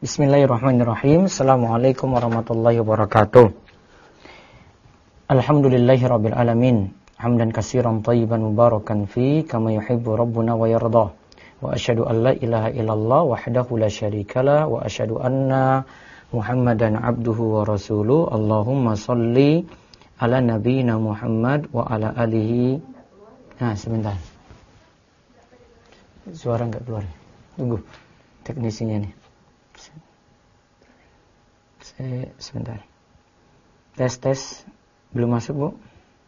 Bismillahirrahmanirrahim. Assalamualaikum warahmatullahi wabarakatuh. Alhamdulillahirabbil alamin. Hamdan katsiran thayyiban mubarakan fi kama yuhibbu rabbuna wa yarda. Wa asyhadu an la ilaha illallah wahdahu la syarikalah wa asyhadu anna Muhammadan abduhu wa rasuluh. Allahumma shalli ala nabiyyina Muhammad wa ala alihi. Sebentar. Suara enggak keluar. Tunggu. Teknisinya nih. Sebentar. Tes. Belum masuk, Bu?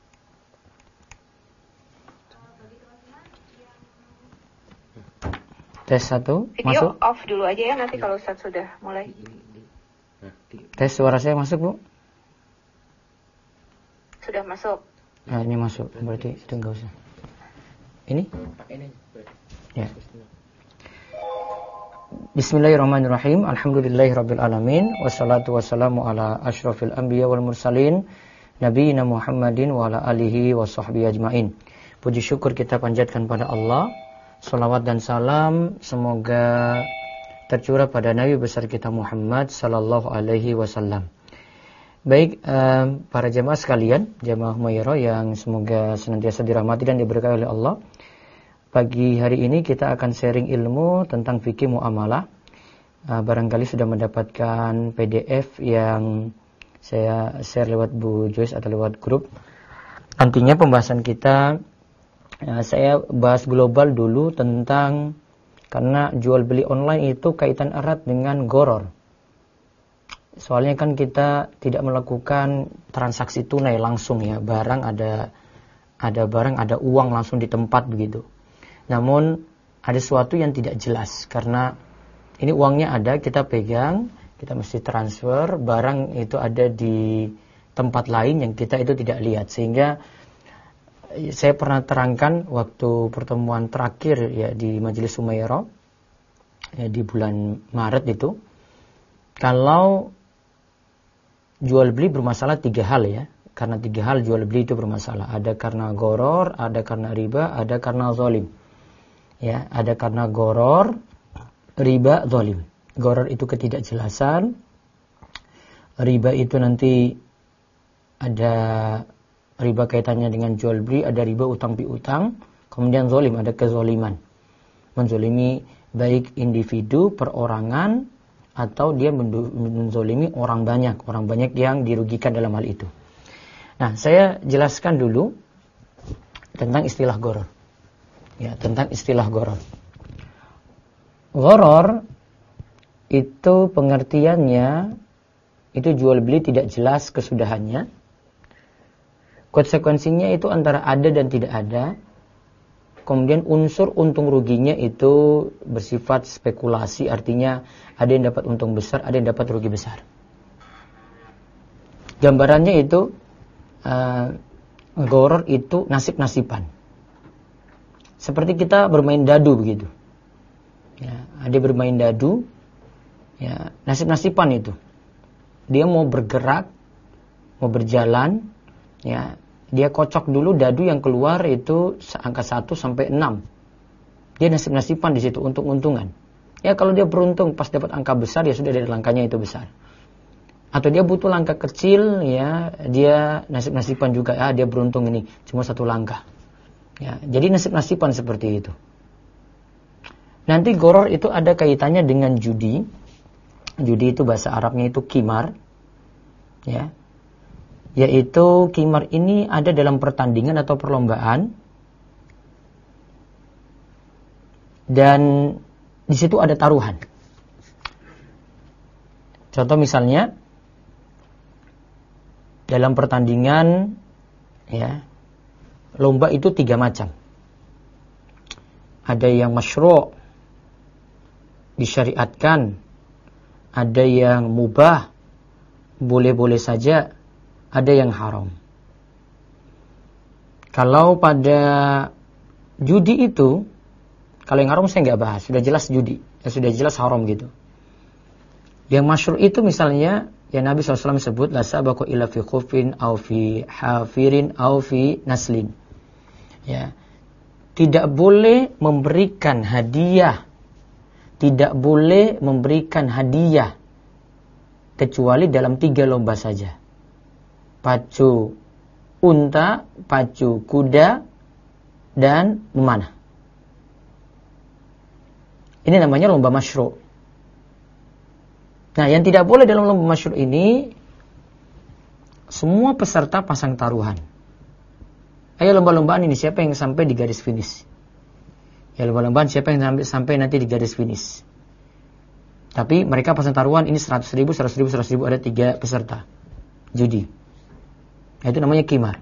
Tes 1, video masuk? Off dulu aja ya, nanti kalau Ustaz sudah mulai. Tes suara saya masuk, Bu? Sudah masuk. Ini masuk, berarti itu enggak usah. Ini? Ya. Bismillahirrahmanirrahim. Alhamdulillahirabbil alamin. Wassalatu wassalamu ala asyrafil anbiya wal mursalin nabiyina Muhammadin wa ala alihi wa sahbihi ajmain. Puji syukur kita panjatkan pada Allah. Salawat dan salam semoga tercurah pada Nabi besar kita Muhammad sallallahu alaihi wasallam. Baik, para jemaah sekalian, jemaah Humairah yang semoga senantiasa dirahmati dan diberkahi oleh Allah. Pagi hari ini kita akan sharing ilmu tentang fikih muamalah. Barangkali sudah mendapatkan PDF yang saya share lewat Bu Joyce atau lewat grup. Nantinya pembahasan kita, saya bahas global dulu tentang, karena jual beli online itu kaitan erat dengan gharar. Soalnya kan kita tidak melakukan transaksi tunai langsung ya, barang ada barang, ada uang langsung di tempat begitu. Namun ada sesuatu yang tidak jelas, karena ini uangnya ada, kita pegang, kita mesti transfer, barang itu ada di tempat lain yang kita itu tidak lihat. Sehingga saya pernah terangkan waktu pertemuan terakhir ya di Majelis Humairah ya, di bulan Maret itu, kalau jual beli bermasalah 3 hal ya. Karena 3 hal jual beli itu bermasalah. Ada karena gharar, ada karena riba, ada karena zalim. Ya, ada karena gharar, riba, zalim. Gharar itu ketidakjelasan. Riba itu nanti ada riba kaitannya dengan jual beli, ada riba utang piutang. Kemudian zalim, ada kezaliman. Menzalimi baik individu, perorangan, atau dia menzalimi orang banyak yang dirugikan dalam hal itu. Nah, saya jelaskan dulu tentang istilah gharar. Ya, tentang istilah gharar. Gharar itu pengertiannya itu jual beli tidak jelas kesudahannya. Konsekuensinya itu antara ada dan tidak ada. Kemudian unsur untung ruginya itu bersifat spekulasi, artinya ada yang dapat untung besar, ada yang dapat rugi besar. Gambarannya itu gharar itu nasib-nasiban. Seperti kita bermain dadu begitu. Ya, ada bermain dadu, ya, nasib-nasiban itu. Dia mau bergerak, mau berjalan, ya, dia kocok dulu dadu yang keluar itu angka 1 sampai 6. Dia nasib-nasiban di situ, untung-untungan. Ya, kalau dia beruntung pas dapat angka besar, ya sudah dari langkahnya itu besar. Atau dia butuh langkah kecil, ya, dia nasib-nasiban juga, ya, dia beruntung ini cuma 1 langkah. Ya, jadi nasib-nasiban seperti itu. Nanti gharar itu ada kaitannya dengan judi. Judi itu bahasa Arabnya itu qimar. Ya. Yaitu qimar ini ada dalam pertandingan atau perlombaan. Dan di situ ada taruhan. Contoh misalnya dalam pertandingan ya, lomba itu 3 macam. Ada yang masyru', disyariatkan. Ada yang mubah, boleh-boleh saja. Ada yang haram. Kalau pada judi itu, kalau yang haram saya nggak bahas, sudah jelas judi, sudah jelas haram gitu. Yang masyru' itu misalnya, yang Nabi SAW sebut, la sabaqa illa fi khufin, au fi hafirin, au fi naslin. Ya, tidak boleh memberikan hadiah tidak boleh memberikan hadiah kecuali dalam 3 lomba saja. Pacu unta, pacu kuda, dan memanah. Ini namanya lomba masyru'. Nah, yang tidak boleh dalam lomba masyru' ini, semua peserta pasang taruhan. Ayo lomba-lombaan ini, siapa yang sampai di garis finish? Ya, lomba-lombaan siapa yang sampai nanti di garis finish? Tapi mereka pasang taruhan ini 100.000, 100.000, 100.000, ada 3 peserta judi. Itu namanya qimar.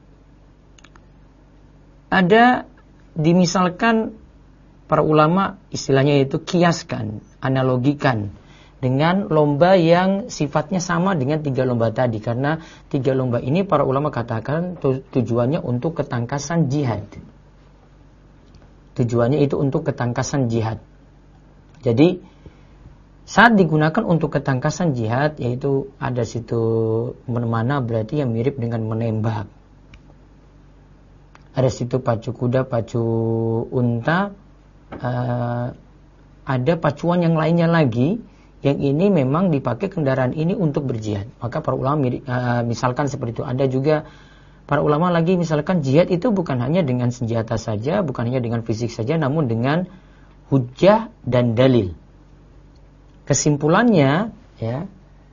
Ada dimisalkan para ulama istilahnya itu kiaskan, analogikan dengan lomba yang sifatnya sama dengan 3 lomba tadi. Karena 3 lomba ini para ulama katakan tujuannya untuk ketangkasan jihad. Tujuannya itu untuk ketangkasan jihad. Jadi saat digunakan untuk ketangkasan jihad, yaitu ada situ memanah berarti yang mirip dengan menembak. Ada situ pacu kuda, pacu unta, ada pacuan yang lainnya lagi, yang ini memang dipakai kendaraan ini untuk berjihad. Maka para ulama misalkan seperti itu. Ada juga para ulama lagi misalkan jihad itu bukan hanya dengan senjata saja, bukan hanya dengan fisik saja, namun dengan hujjah dan dalil. Kesimpulannya, ya,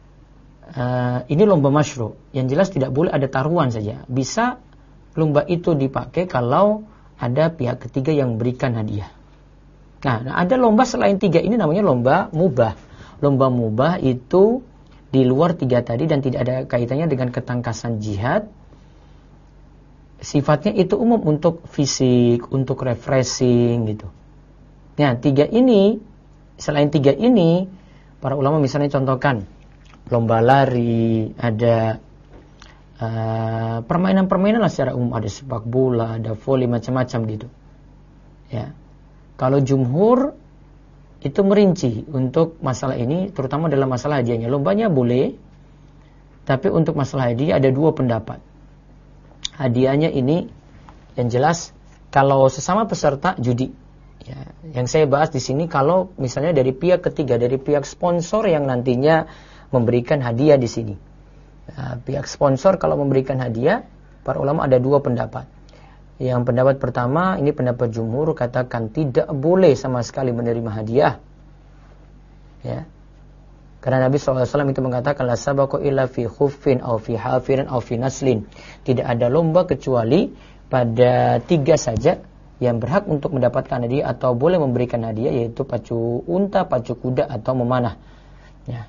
ini lomba masyru'. Yang jelas tidak boleh ada taruhan saja. Bisa lomba itu dipakai kalau ada pihak ketiga yang memberikan hadiah. Nah, ada lomba selain 3 ini namanya lomba mubah. Lomba mubah itu di luar 3 tadi dan tidak ada kaitannya dengan ketangkasan jihad. Sifatnya itu umum untuk fisik, untuk refreshing gitu. Nah, 3 ini, selain 3 ini, para ulama misalnya contohkan lomba lari, ada permainan-permainan lah secara umum, ada sepak bola, ada voli, macam-macam gitu. Ya. Kalau jumhur itu merinci untuk masalah ini, terutama dalam masalah hadiahnya. Lombanya boleh, tapi untuk masalah hadiah ada 2 pendapat. Hadiahnya ini yang jelas kalau sesama peserta judi. Ya, yang saya bahas di sini kalau misalnya dari pihak ketiga, dari pihak sponsor yang nantinya memberikan hadiah di sini. Nah, pihak sponsor kalau memberikan hadiah, para ulama ada 2 pendapat. Yang pendapat pertama, ini pendapat jumhur, katakan tidak boleh sama sekali menerima hadiah. Ya. Karena Nabi SAW itu mengatakan la sabaqu illa fi khuffin aw fi hafirin aw fi naslin. Tidak ada lomba kecuali pada 3 saja yang berhak untuk mendapatkan hadiah atau boleh memberikan hadiah, yaitu pacu unta, pacu kuda, atau memanah. Ya.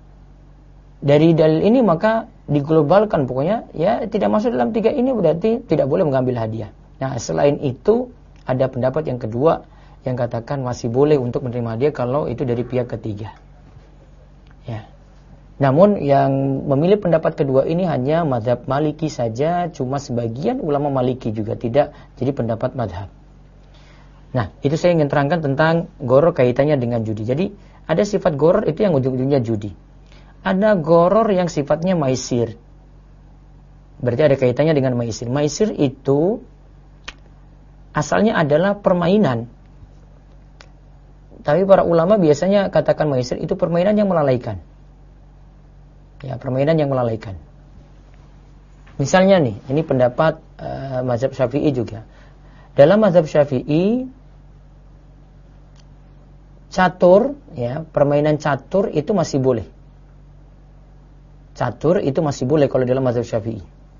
Dari dalil ini maka diglobalkan, pokoknya ya tidak masuk dalam 3 ini berarti tidak boleh mengambil hadiah. Nah, selain itu ada pendapat yang kedua yang katakan masih boleh untuk menerima hadiah kalau itu dari pihak ketiga. Ya. Namun yang memilih pendapat kedua ini hanya mazhab Maliki saja, cuma sebagian ulama Maliki juga tidak jadi pendapat mazhab. Nah, itu saya ingin terangkan tentang goror kaitannya dengan judi. Jadi, ada sifat goror itu yang ujung-ujungnya judi. Ada goror yang sifatnya maisir. Berarti ada kaitannya dengan maisir. Maisir itu asalnya adalah permainan. Tapi para ulama biasanya katakan maisir itu permainan yang melalaikan. Ya, permainan yang melalaikan. Misalnya nih, ini pendapat mazhab Syafi'i juga. Dalam mazhab Syafi'i, catur, ya, permainan catur itu masih boleh. Catur itu masih boleh kalau dalam mazhab Syafi'i.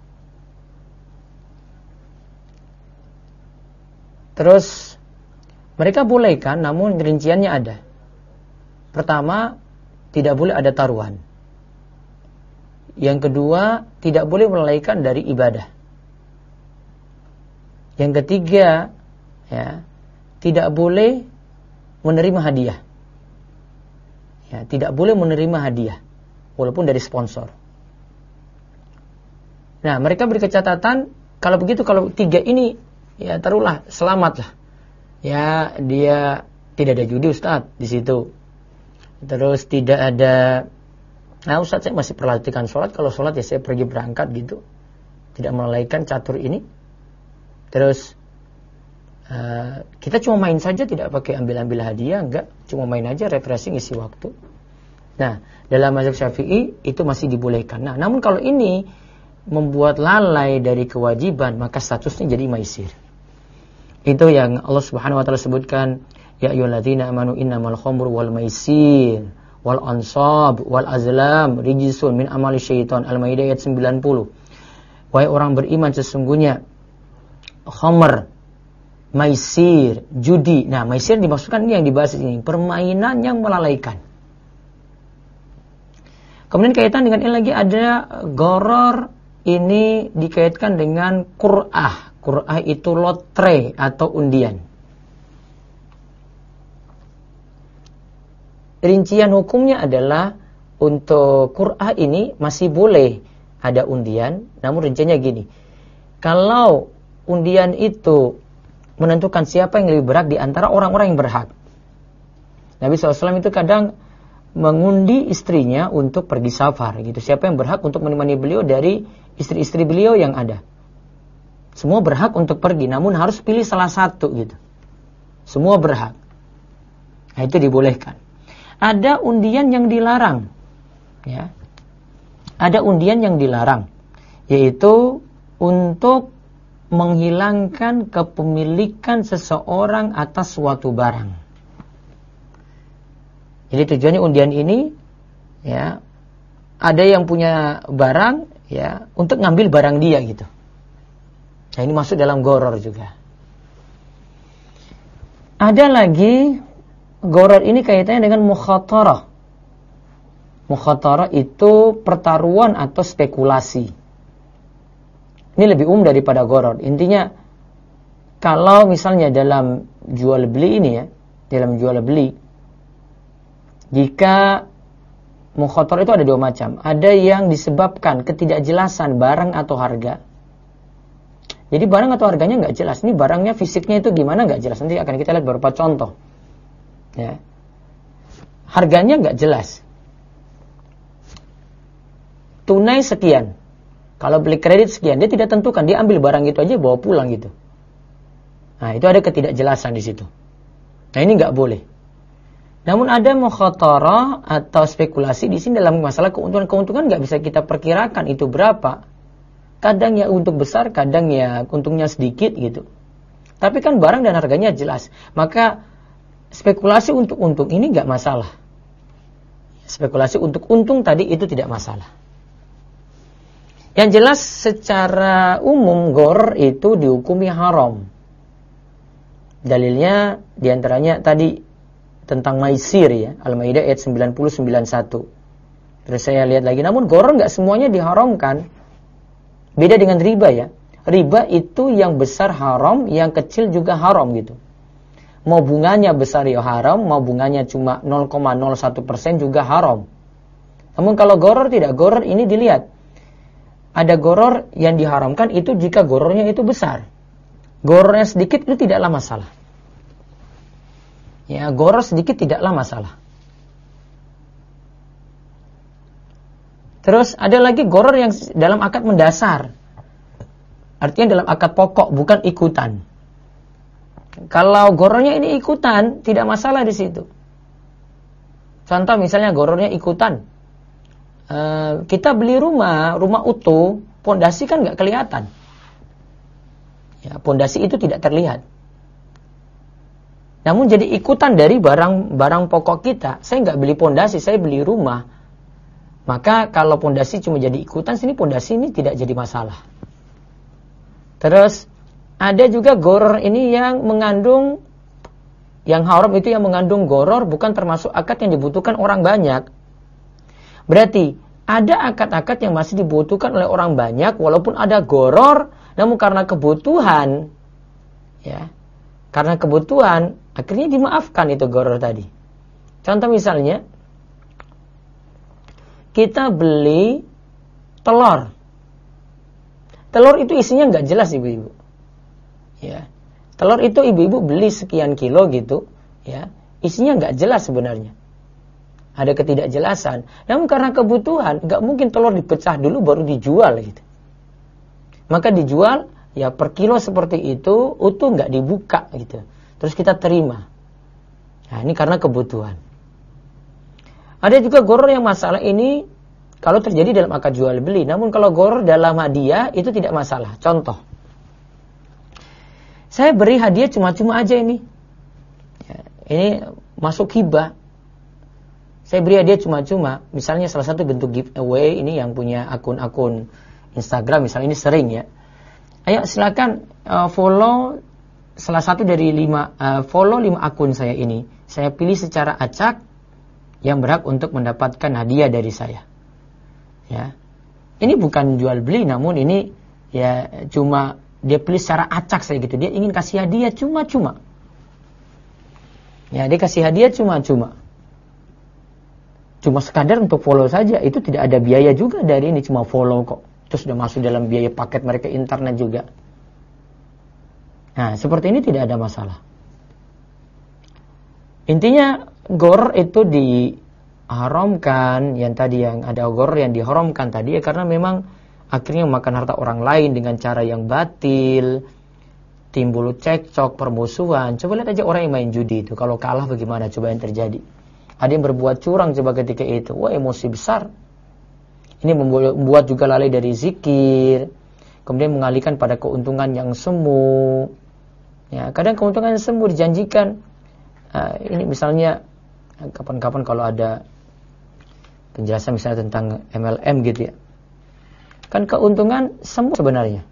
Terus mereka bolehkan, namun rinciannya ada. Pertama, tidak boleh ada taruhan. Yang kedua, tidak boleh melalaikan dari ibadah. Yang ketiga, ya, tidak boleh menerima hadiah. Ya, tidak boleh menerima hadiah walaupun dari sponsor. Nah, mereka beri catatan kalau begitu, kalau 3 ini ya taruhlah selamatlah. Ya, dia tidak ada judi Ustaz di situ. Terus tidak ada, nah Ustaz saya masih perhatikan sholat, kalau sholat ya saya pergi berangkat gitu. Tidak melalaikan catur ini. Terus Kita cuma main saja, tidak pakai ambil-ambil hadiah, enggak, cuma main aja, refreshing, isi waktu. Nah, dalam mazhab Syafi'i itu masih dibolehkan. Nah, namun kalau ini membuat lalai dari kewajiban, maka statusnya jadi maisir. Itu yang Allah Subhanahu wa taala sebutkan, ya ayyuhalladzina amanu innamal khamru wal maisir wal ansab wal azlam rijsun min amali syaitan. Al-Maidah ayat 90. Wahai orang beriman, sesungguhnya khamr, maisir, judi. Nah, maisir dimaksudkan ini yang dibahas ini, permainan yang melalaikan. Kemudian kaitan dengan ini lagi ada gharar, ini dikaitkan dengan qur'ah. Qur'ah itu lotre atau undian. Rincian hukumnya adalah untuk qur'ah ini masih boleh ada undian, namun rinciannya gini. Kalau undian itu menentukan siapa yang lebih berhak di antara orang-orang yang berhak. Nabi SAW itu kadang mengundi istrinya untuk pergi safar gitu. Siapa yang berhak untuk menemani beliau dari istri-istri beliau yang ada. Semua berhak untuk pergi, namun harus pilih salah satu gitu. Semua berhak. Nah, itu dibolehkan. Ada undian yang dilarang. Ya. Ada undian yang dilarang, yaitu untuk menghilangkan kepemilikan seseorang atas suatu barang. Jadi tujuannya undian ini, ya, ada yang punya barang, ya, untuk ngambil barang dia gitu. Nah, ini masuk dalam gharar juga. Ada lagi gharar ini kaitannya dengan mukhatarah. Mukhatarah itu pertaruhan atau spekulasi. Ini lebih daripada gharar. Intinya, kalau misalnya dalam jual beli ini ya, dalam jual beli, jika mukhatarah itu ada dua macam. Ada yang disebabkan ketidakjelasan barang atau harga. Jadi barang atau harganya nggak jelas. Ini barangnya fisiknya itu gimana nggak jelas. Nanti akan kita lihat beberapa contoh. Ya. Harganya nggak jelas. Tunai sekian. Kalau beli kredit sekian, dia tidak tentukan. Dia ambil barang itu aja bawa pulang gitu. Nah, itu ada ketidakjelasan di situ. Nah, ini nggak boleh. Namun ada mukhatarah atau spekulasi di sini dalam masalah keuntungan nggak bisa kita perkirakan itu berapa. Kadang ya untung besar, kadang ya untungnya sedikit gitu. Tapi kan barang dan harganya jelas. Maka spekulasi untuk untung ini nggak masalah. Spekulasi untuk untung tadi itu tidak masalah. Yang jelas secara umum gharar itu dihukumi haram. Dalilnya diantaranya tadi tentang maisir ya, Al-Maidah ayat 90-91. Terus saya lihat lagi, namun gharar nggak semuanya diharamkan. Beda dengan riba ya. Riba itu yang besar haram, yang kecil juga haram gitu. Mau bunganya besar ya haram, mau bunganya cuma 0,01% juga haram. Namun kalau gharar tidak, gharar ini dilihat. Ada gharar yang diharamkan itu jika ghararnya itu besar. Ghararnya sedikit itu tidaklah masalah. Ya, gharar sedikit tidaklah masalah. Terus ada lagi gharar yang dalam akad mendasar. Artinya dalam akad pokok, bukan ikutan. Kalau ghararnya ini ikutan, tidak masalah di situ. Contoh misalnya ghararnya ikutan. Kita beli rumah utuh, pondasi kan nggak kelihatan. Ya, pondasi itu tidak terlihat. Namun jadi ikutan dari barang pokok kita. Saya nggak beli pondasi, saya beli rumah. Maka kalau pondasi cuma jadi ikutan, sini pondasi ini tidak jadi masalah. Terus ada juga gharar ini yang mengandung, yang haram itu yang mengandung gharar bukan termasuk akad yang dibutuhkan orang banyak. Berarti ada akad-akad yang masih dibutuhkan oleh orang banyak walaupun ada gharar, namun karena kebutuhan, ya, karena kebutuhan akhirnya dimaafkan itu gharar tadi. Contoh misalnya, kita beli telur. Telur itu isinya nggak jelas ibu-ibu. Ya, telur itu ibu-ibu beli sekian kilo gitu, ya, isinya nggak jelas sebenarnya. Ada ketidakjelasan. Namun karena kebutuhan, nggak mungkin telur dipecah dulu baru dijual gitu. Maka dijual, ya per kilo seperti itu utuh nggak dibuka gitu. Terus kita terima. Nah, ini karena kebutuhan. Ada juga gharar yang masalah ini kalau terjadi dalam akad jual beli. Namun kalau gharar dalam hadiah itu tidak masalah. Contoh, saya beri hadiah cuma-cuma aja ini. Ya, ini masuk hibah. Saya beri hadiah cuma-cuma. Misalnya salah satu bentuk giveaway ini yang punya akun-akun Instagram misalnya ini sering ya. Ayo silakan follow salah satu dari 5 akun saya ini. Saya pilih secara acak yang berhak untuk mendapatkan hadiah dari saya. Ya. Ini bukan jual beli, namun ini ya cuma dia pilih secara acak saya gitu. Dia ingin kasih hadiah cuma-cuma. Ya, dia kasih hadiah cuma-cuma. Cuma sekadar untuk follow saja, itu tidak ada biaya juga dari ini, cuma follow kok. Terus sudah masuk dalam biaya paket mereka internet juga. Nah, seperti ini tidak ada masalah. Intinya gharar itu diharamkan, yang ada gharar yang diharamkan tadi ya karena memang akhirnya memakan harta orang lain dengan cara yang batil, timbul cekcok, permusuhan. Coba lihat aja orang yang main judi itu, kalau kalah bagaimana coba yang terjadi. Ada yang berbuat curang coba ketika itu, wah emosi besar. Ini membuat juga lalai dari zikir, kemudian mengalihkan pada keuntungan yang semu. Ya, kadang keuntungan yang semu dijanjikan. Ini misalnya kapan-kapan kalau ada penjelasan misalnya tentang MLM gitu ya. Kan keuntungan semu sebenarnya.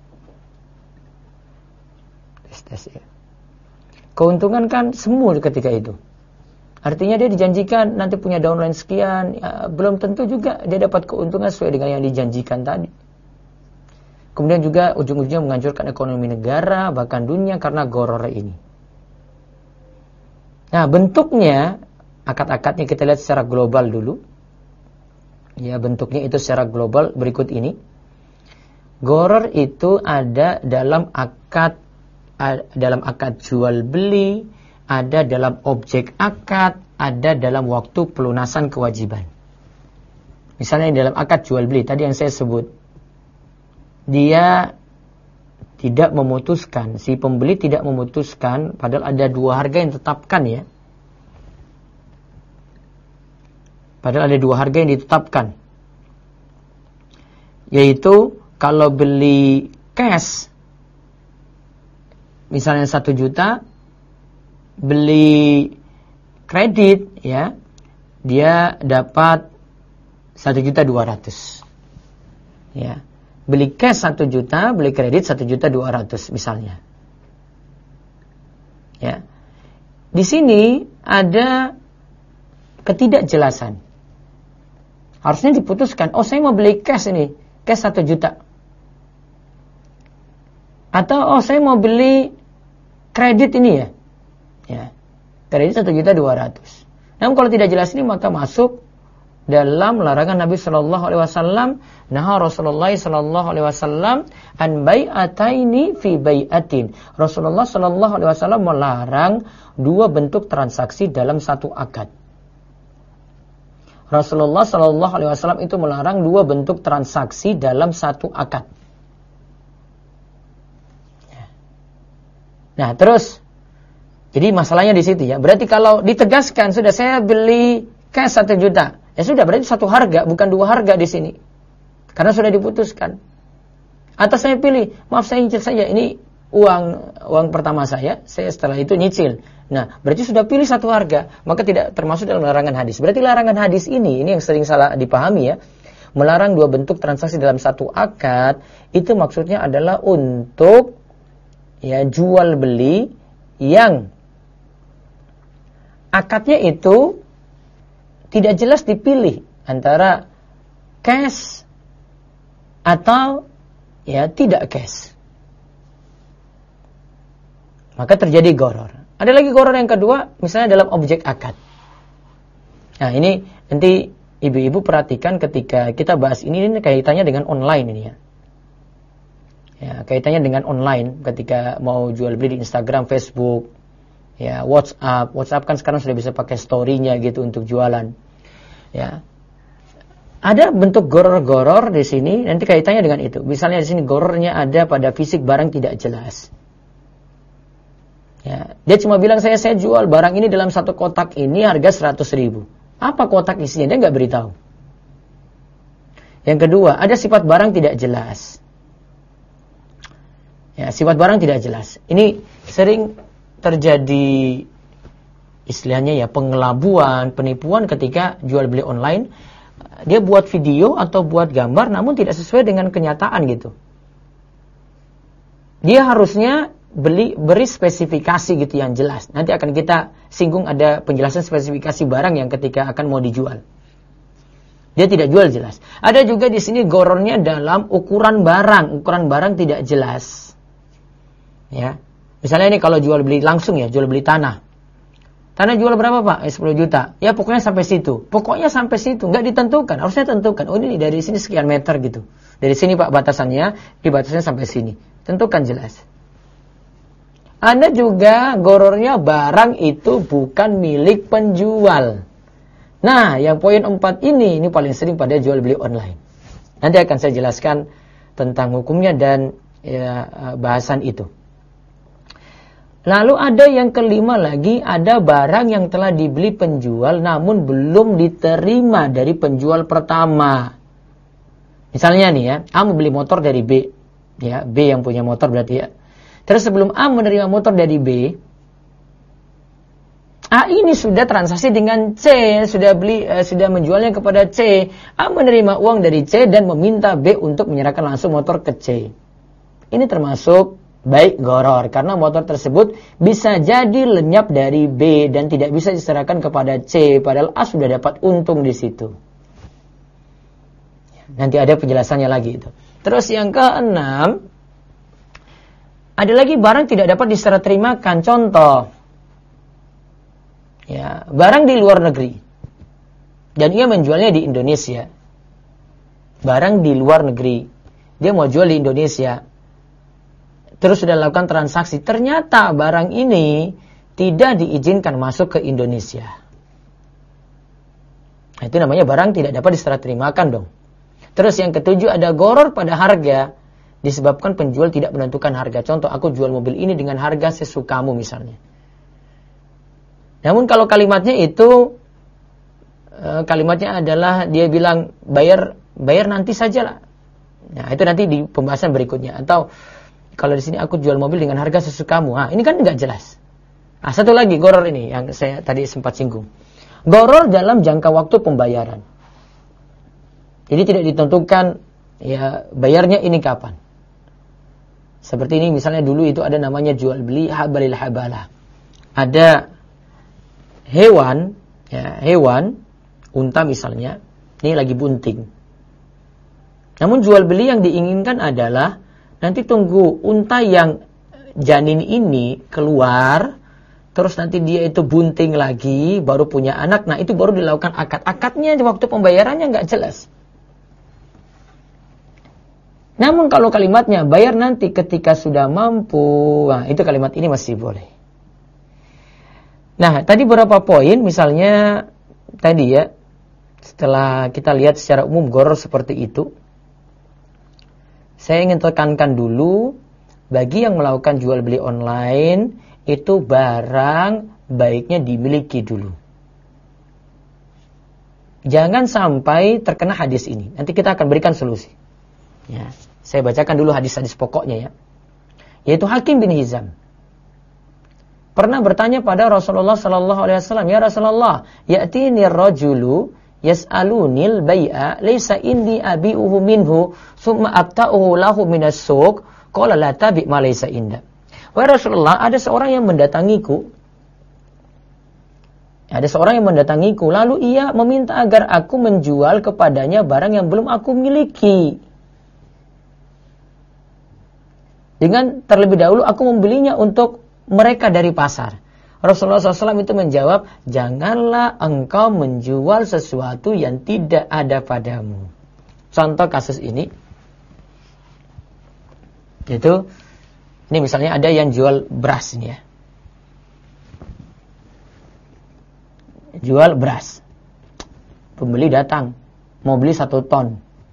Tes ya. Keuntungan kan semu ketika itu. Artinya dia dijanjikan nanti punya downline sekian, ya, belum tentu juga dia dapat keuntungan sesuai dengan yang dijanjikan tadi. Kemudian juga ujung-ujungnya menghancurkan ekonomi negara, bahkan dunia karena gharar ini. Nah, bentuknya, akad-akadnya kita lihat secara global dulu. Ya, bentuknya itu secara global berikut ini. Gharar itu ada dalam akad jual beli, ada dalam objek akad, ada dalam waktu pelunasan kewajiban. Misalnya dalam akad jual beli tadi yang saya sebut, dia tidak memutuskan, si pembeli tidak memutuskan, padahal ada 2 harga yang ditetapkan ya. Padahal ada 2 harga yang ditetapkan. Yaitu kalau beli cash, misalnya 1 juta, beli kredit ya, dia dapat 1.200.000. Ya. Beli cash 1 juta, beli kredit 1.200.000 misalnya. Ya. Di sini ada ketidakjelasan. Harusnya diputuskan, oh saya mau beli cash ini, cash 1 juta. Atau oh saya mau beli kredit ini ya. Ya. Kredit 1.200.000. Namun kalau tidak jelas ini maka masuk dalam larangan Nabi sallallahu alaihi wasallam, nah Rasulullah sallallahu alaihi wasallam an bai'ataini fi bai'atin. Rasulullah sallallahu alaihi wasallam melarang 2 bentuk transaksi dalam satu akad. Rasulullah sallallahu alaihi wasallam itu melarang 2 bentuk transaksi dalam satu akad. Nah, terus jadi masalahnya di situ ya. Berarti kalau ditegaskan sudah saya beli cash 1 juta. Ya sudah, berarti 1 harga, bukan 2 harga di sini. Karena sudah diputuskan. Atau saya pilih, maaf saya nyicil saja, ini uang pertama saya setelah itu nyicil. Nah, berarti sudah pilih 1 harga, maka tidak termasuk dalam larangan hadis. Berarti larangan hadis ini yang sering salah dipahami ya. Melarang 2 bentuk transaksi dalam satu akad, itu maksudnya adalah untuk ya jual beli yang akadnya itu tidak jelas dipilih antara cash atau ya tidak cash. Maka terjadi gharar. Ada lagi gharar yang kedua, misalnya dalam objek akad. Nah, ini nanti ibu-ibu perhatikan ketika kita bahas ini kaitannya dengan online ini ya. Ya, kaitannya dengan online ketika mau jual beli di Instagram, Facebook, ya, WhatsApp kan sekarang sudah bisa pakai story-nya gitu untuk jualan. Ya. Ada bentuk goror-goror di sini, nanti kaitannya dengan itu. Misalnya di sini gorornya ada pada fisik barang tidak jelas. Ya, dia cuma bilang saya jual barang ini dalam satu kotak ini harga 100.000. Apa kotak isinya? Dia nggak beritahu. Yang kedua, ada sifat barang tidak jelas. Ya, sifat barang tidak jelas. Ini sering terjadi istilahnya ya pengelabuan, penipuan ketika jual beli online. Dia buat video atau buat gambar namun tidak sesuai dengan kenyataan gitu. Dia harusnya beri spesifikasi gitu yang jelas. Nanti akan kita singgung ada penjelasan spesifikasi barang yang ketika akan mau dijual. Dia tidak jual jelas. Ada juga di sini gorornya dalam ukuran barang tidak jelas. Ya. Misalnya ini kalau jual beli langsung ya, jual beli tanah. Tanah jual berapa Pak? 10 juta. Ya pokoknya sampai situ. Nggak ditentukan. Harusnya tentukan. Oh ini dari sini sekian meter gitu. Dari sini Pak batasannya. Di batasnya sampai sini. Tentukan jelas. Ada juga gorornya barang itu bukan milik penjual. Nah yang poin 4 ini paling sering pada jual beli online. Nanti akan saya jelaskan tentang hukumnya dan ya, bahasan itu. Lalu ada yang kelima lagi, ada barang yang telah dibeli penjual namun belum diterima dari penjual pertama. Misalnya nih ya, A membeli motor dari B. Ya, B yang punya motor berarti ya. Terus sebelum A menerima motor dari B, A ini sudah transaksi dengan C, sudah menjualnya kepada C. A menerima uang dari C dan meminta B untuk menyerahkan langsung motor ke C. Ini termasuk baik goror, karena motor tersebut bisa jadi lenyap dari B dan tidak bisa diserahkan kepada C, padahal A sudah dapat untung di situ. Nanti ada penjelasannya lagi itu. Terus yang keenam, ada lagi barang tidak dapat diserah terimakan. Contoh, ya, barang di luar negeri dan ia menjualnya di Indonesia. Barang di luar negeri, dia mau jual di Indonesia. Terus sudah lakukan transaksi, ternyata barang ini tidak diizinkan masuk ke Indonesia. Nah, itu namanya barang tidak dapat diserah terimakan dong. Terus yang ketujuh ada goror pada harga disebabkan penjual tidak menentukan harga. Contoh, aku jual mobil ini dengan harga sesukamu misalnya. Namun kalau kalimatnya itu kalimatnya adalah dia bilang bayar nanti sajalah. Nah, itu nanti di pembahasan berikutnya. Atau kalau di sini aku jual mobil dengan harga sesukamu. Nah, ini kan nggak jelas. Nah, satu lagi goror ini yang saya tadi sempat singgung. Goror dalam jangka waktu pembayaran. Jadi tidak ditentukan ya bayarnya ini kapan. Seperti ini misalnya dulu itu ada namanya jual beli habalil habalah. Ada hewan, unta misalnya, ini lagi bunting. Namun jual beli yang diinginkan adalah nanti tunggu unta yang janin ini keluar, terus nanti dia itu bunting lagi, baru punya anak. Nah itu baru dilakukan akad. Akadnya waktu pembayarannya nggak jelas. Namun kalau kalimatnya bayar nanti ketika sudah mampu, nah itu kalimat ini masih boleh. Nah tadi beberapa poin, misalnya tadi ya, setelah kita lihat secara umum goror seperti itu, saya ingin tekankan dulu, bagi yang melakukan jual beli online, itu barang baiknya dimiliki dulu. Jangan sampai terkena hadis ini. Nanti kita akan berikan solusi. Ya, saya bacakan dulu hadis-hadis pokoknya ya. Yaitu Hakim bin Hizam pernah bertanya pada Rasulullah sallallahu alaihi wasallam, "Ya Rasulullah, ya'tini ar-rajulu yas'alunil bai'a laysa indi abi'uhu minhu summa abta'uhu lahu minas suq qala la tabi' ma laysa inda." Wahai Rasulullah, ada seorang yang mendatangiku lalu ia meminta agar aku menjual kepadanya barang yang belum aku miliki. Dengan terlebih dahulu aku membelinya untuk mereka dari pasar. Rasulullah SAW itu menjawab, janganlah engkau menjual sesuatu yang tidak ada padamu. Contoh kasus ini, yaitu, ini misalnya ada yang jual beras ini ya. Jual beras. Pembeli datang. mau beli 1 ton.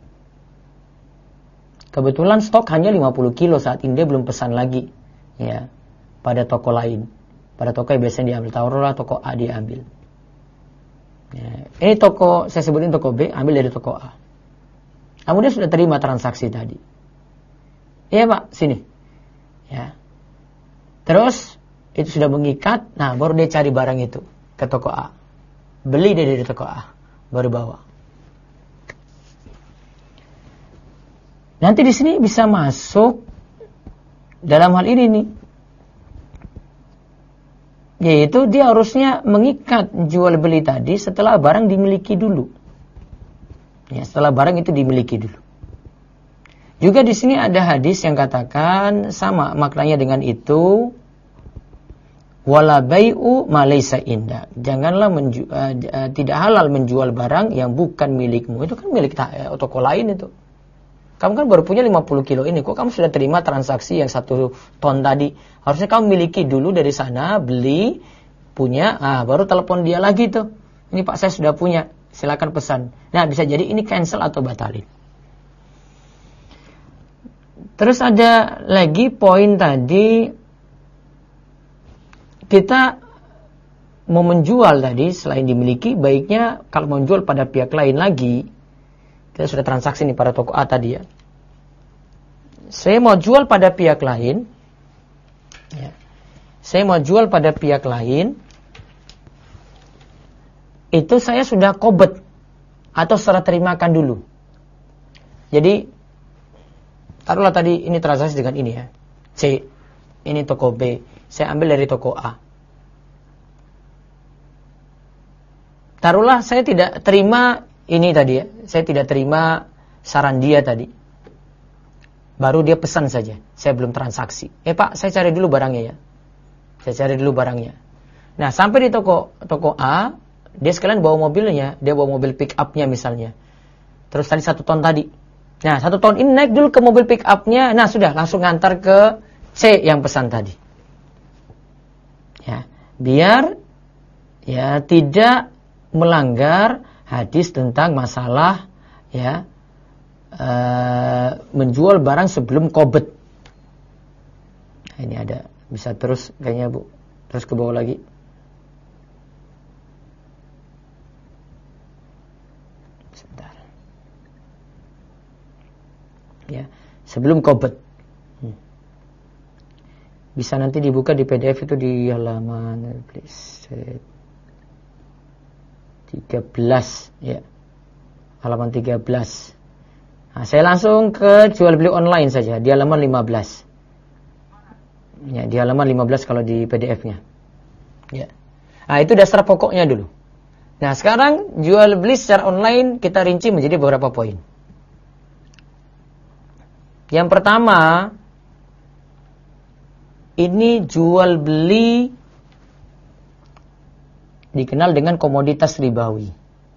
Kebetulan stok hanya 50 kilo saat ini, dia belum pesan lagi. Ya, pada toko lain. Pada toko yang biasanya diambil. Taruhlah toko A diambil. Ya, ini toko, saya sebutin toko B, ambil dari toko A. Kemudian sudah terima transaksi tadi. Iya Pak, sini. Ya. Terus, itu sudah mengikat, nah baru dia cari barang itu ke toko A. Beli dia dari toko A, baru bawa. Nanti di sini bisa masuk dalam hal ini nih, yaitu dia harusnya mengikat jual beli tadi setelah barang dimiliki dulu. Ya, setelah barang itu dimiliki dulu. Juga di sini ada hadis yang katakan sama maknanya dengan itu, wala bai'u ma laysa inda. Janganlah tidak halal menjual barang yang bukan milikmu. Itu kan milik toko lain itu. Kamu kan baru punya 50 kilo ini, kok kamu sudah terima transaksi yang 1 ton tadi? Harusnya kamu miliki dulu dari sana, beli, punya, baru telepon dia lagi tuh. Ini Pak, saya sudah punya, silakan pesan. Nah, bisa jadi ini cancel atau batalin. Terus ada lagi poin tadi, kita mau menjual tadi, selain dimiliki, baiknya kalau mau menjual pada pihak lain lagi. Kita sudah transaksi nih pada toko A tadi ya. Saya mau jual pada pihak lain. Ya. Saya mau jual pada pihak lain. Itu saya sudah qobd atau serah terimakan dulu. Jadi, taruhlah tadi ini transaksi dengan ini ya. C, ini toko B. Saya ambil dari toko A. Taruhlah saya tidak terima ini tadi ya, saya tidak terima saran dia tadi. Baru dia pesan saja, saya belum transaksi. Pak, saya cari dulu barangnya ya. Saya cari dulu barangnya. Nah, sampai di toko A, dia sekalian bawa mobilnya, dia bawa mobil pick up-nya misalnya. Terus tadi 1 ton tadi. Nah, 1 ton ini naik dulu ke mobil pick up-nya. Nah, sudah langsung ngantar ke C yang pesan tadi. Ya, biar ya tidak melanggar hadis tentang masalah ya menjual barang sebelum qobd. Nah, ini ada, bisa terus kayaknya Bu, terus ke bawah lagi. Sebentar. Ya, sebelum qobd. Bisa nanti dibuka di PDF itu di halaman please 13 ya. Halaman 13. Nah, saya langsung ke jual beli online saja di halaman 15. Ya, di halaman 15 kalau di PDF-nya. Ya. Nah, itu dasar pokoknya dulu. Nah, sekarang jual beli secara online kita rinci menjadi beberapa poin. Yang pertama, ini jual beli dikenal dengan komoditas ribawi.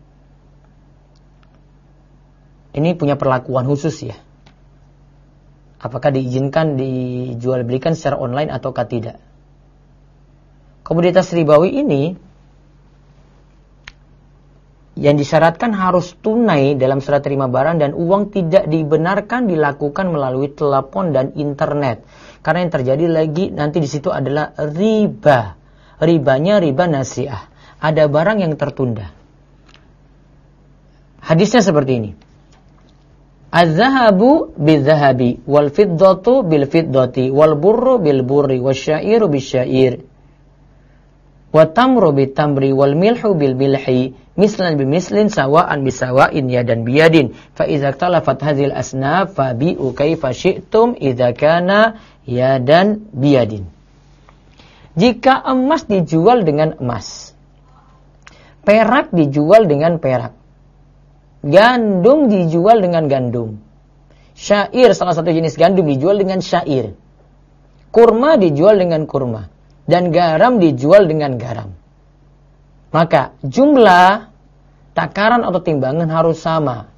Ini punya perlakuan khusus ya. Apakah diizinkan dijual belikan secara online ataukah tidak? Komoditas ribawi ini yang disyaratkan harus tunai dalam serah terima barang dan uang tidak dibenarkan dilakukan melalui telepon dan internet. Karena yang terjadi lagi nanti di situ adalah riba. Ribanya riba nasi'ah. Ada barang yang tertunda. Hadisnya seperti ini. Az-zahabu bil-zahabi wal fiddatu bil-fiddati wal burru bil-burri wasyairu bil-syair wa tamru bil-tamri wal milhu bil-milhi mislan bimislin sawa'an bisawa'in yadan biyadin fa idza talafat hadhil asnaf fa bi'u kaifa syi'tum idza kana yadan biyadin. Jika emas dijual dengan emas, perak dijual dengan perak, gandum dijual dengan gandum, syair salah satu jenis gandum dijual dengan syair, kurma dijual dengan kurma, dan garam dijual dengan garam. Maka jumlah takaran atau timbangan harus sama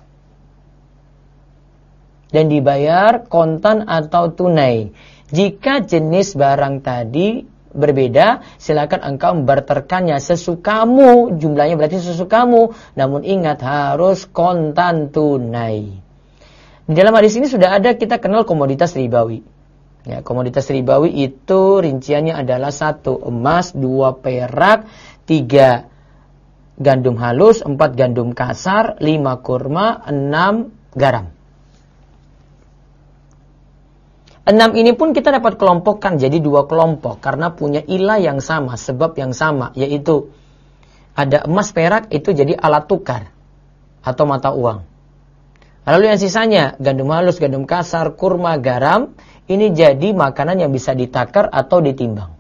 dan dibayar kontan atau tunai. Jika jenis barang tadi berbeda, silakan engkau membarterkannya sesukamu, jumlahnya berarti sesukamu, namun ingat harus kontan tunai. Di dalam hadis ini sudah ada kita kenal komoditas ribawi. Ya, komoditas ribawi itu rinciannya adalah 1 emas, 2 perak, 3 gandum halus, 4 gandum kasar, 5 kurma, 6 garam. 6 ini pun kita dapat kelompokkan jadi 2 kelompok karena punya ilah yang sama, sebab yang sama, yaitu ada emas perak itu jadi alat tukar atau mata uang. Lalu yang sisanya gandum halus, gandum kasar, kurma, garam, ini jadi makanan yang bisa ditakar atau ditimbang.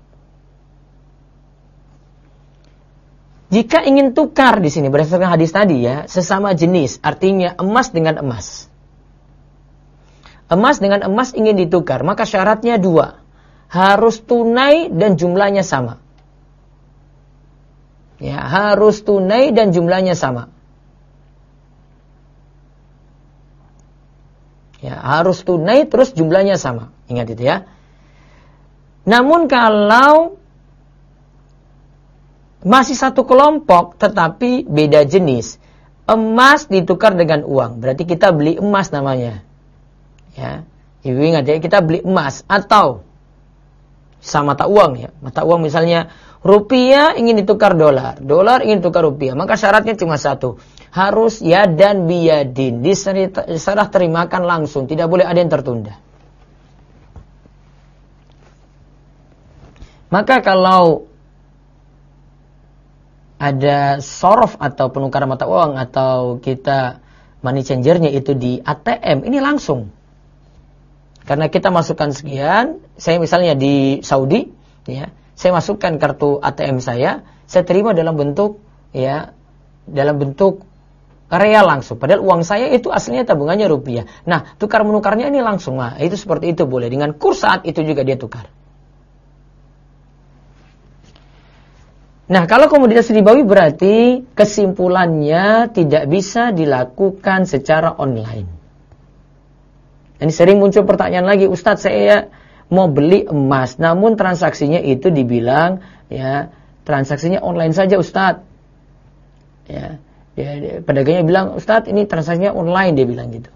Jika ingin tukar di sini berdasarkan hadis tadi ya, sesama jenis, artinya emas dengan emas. Emas dengan emas ingin ditukar, maka syaratnya 2. Harus tunai dan jumlahnya sama. Ya, harus tunai dan jumlahnya sama. Ya, harus tunai terus jumlahnya sama. Ingat itu ya. Namun kalau masih satu kelompok tetapi beda jenis, emas ditukar dengan uang, berarti kita beli emas namanya. Ya, ibu ingat ya, kita beli emas atau sama mata uang ya. Mata uang misalnya rupiah ingin ditukar dolar, dolar ingin ditukar rupiah, maka syaratnya cuma 1. Harus yadan biyadin, diserah terimakan langsung, tidak boleh ada yang tertunda. Maka kalau ada sorof atau penukaran mata uang atau kita money changernya itu di ATM, ini langsung. Karena kita masukkan sekian, saya misalnya di Saudi, ya, saya masukkan kartu ATM saya terima dalam bentuk ya, dalam bentuk real langsung. Padahal uang saya itu aslinya tabungannya rupiah. Nah, tukar menukarnya ini langsung. Nah, itu seperti itu boleh. Dengan kurs saat itu juga dia tukar. Nah, kalau komoditas ribawi berarti kesimpulannya tidak bisa dilakukan secara online. Ini sering muncul pertanyaan lagi, Ustadz saya mau beli emas, namun transaksinya itu dibilang ya transaksinya online saja Ustadz. Ya, pedagangnya bilang, Ustadz ini transaksinya online, dia bilang gitu.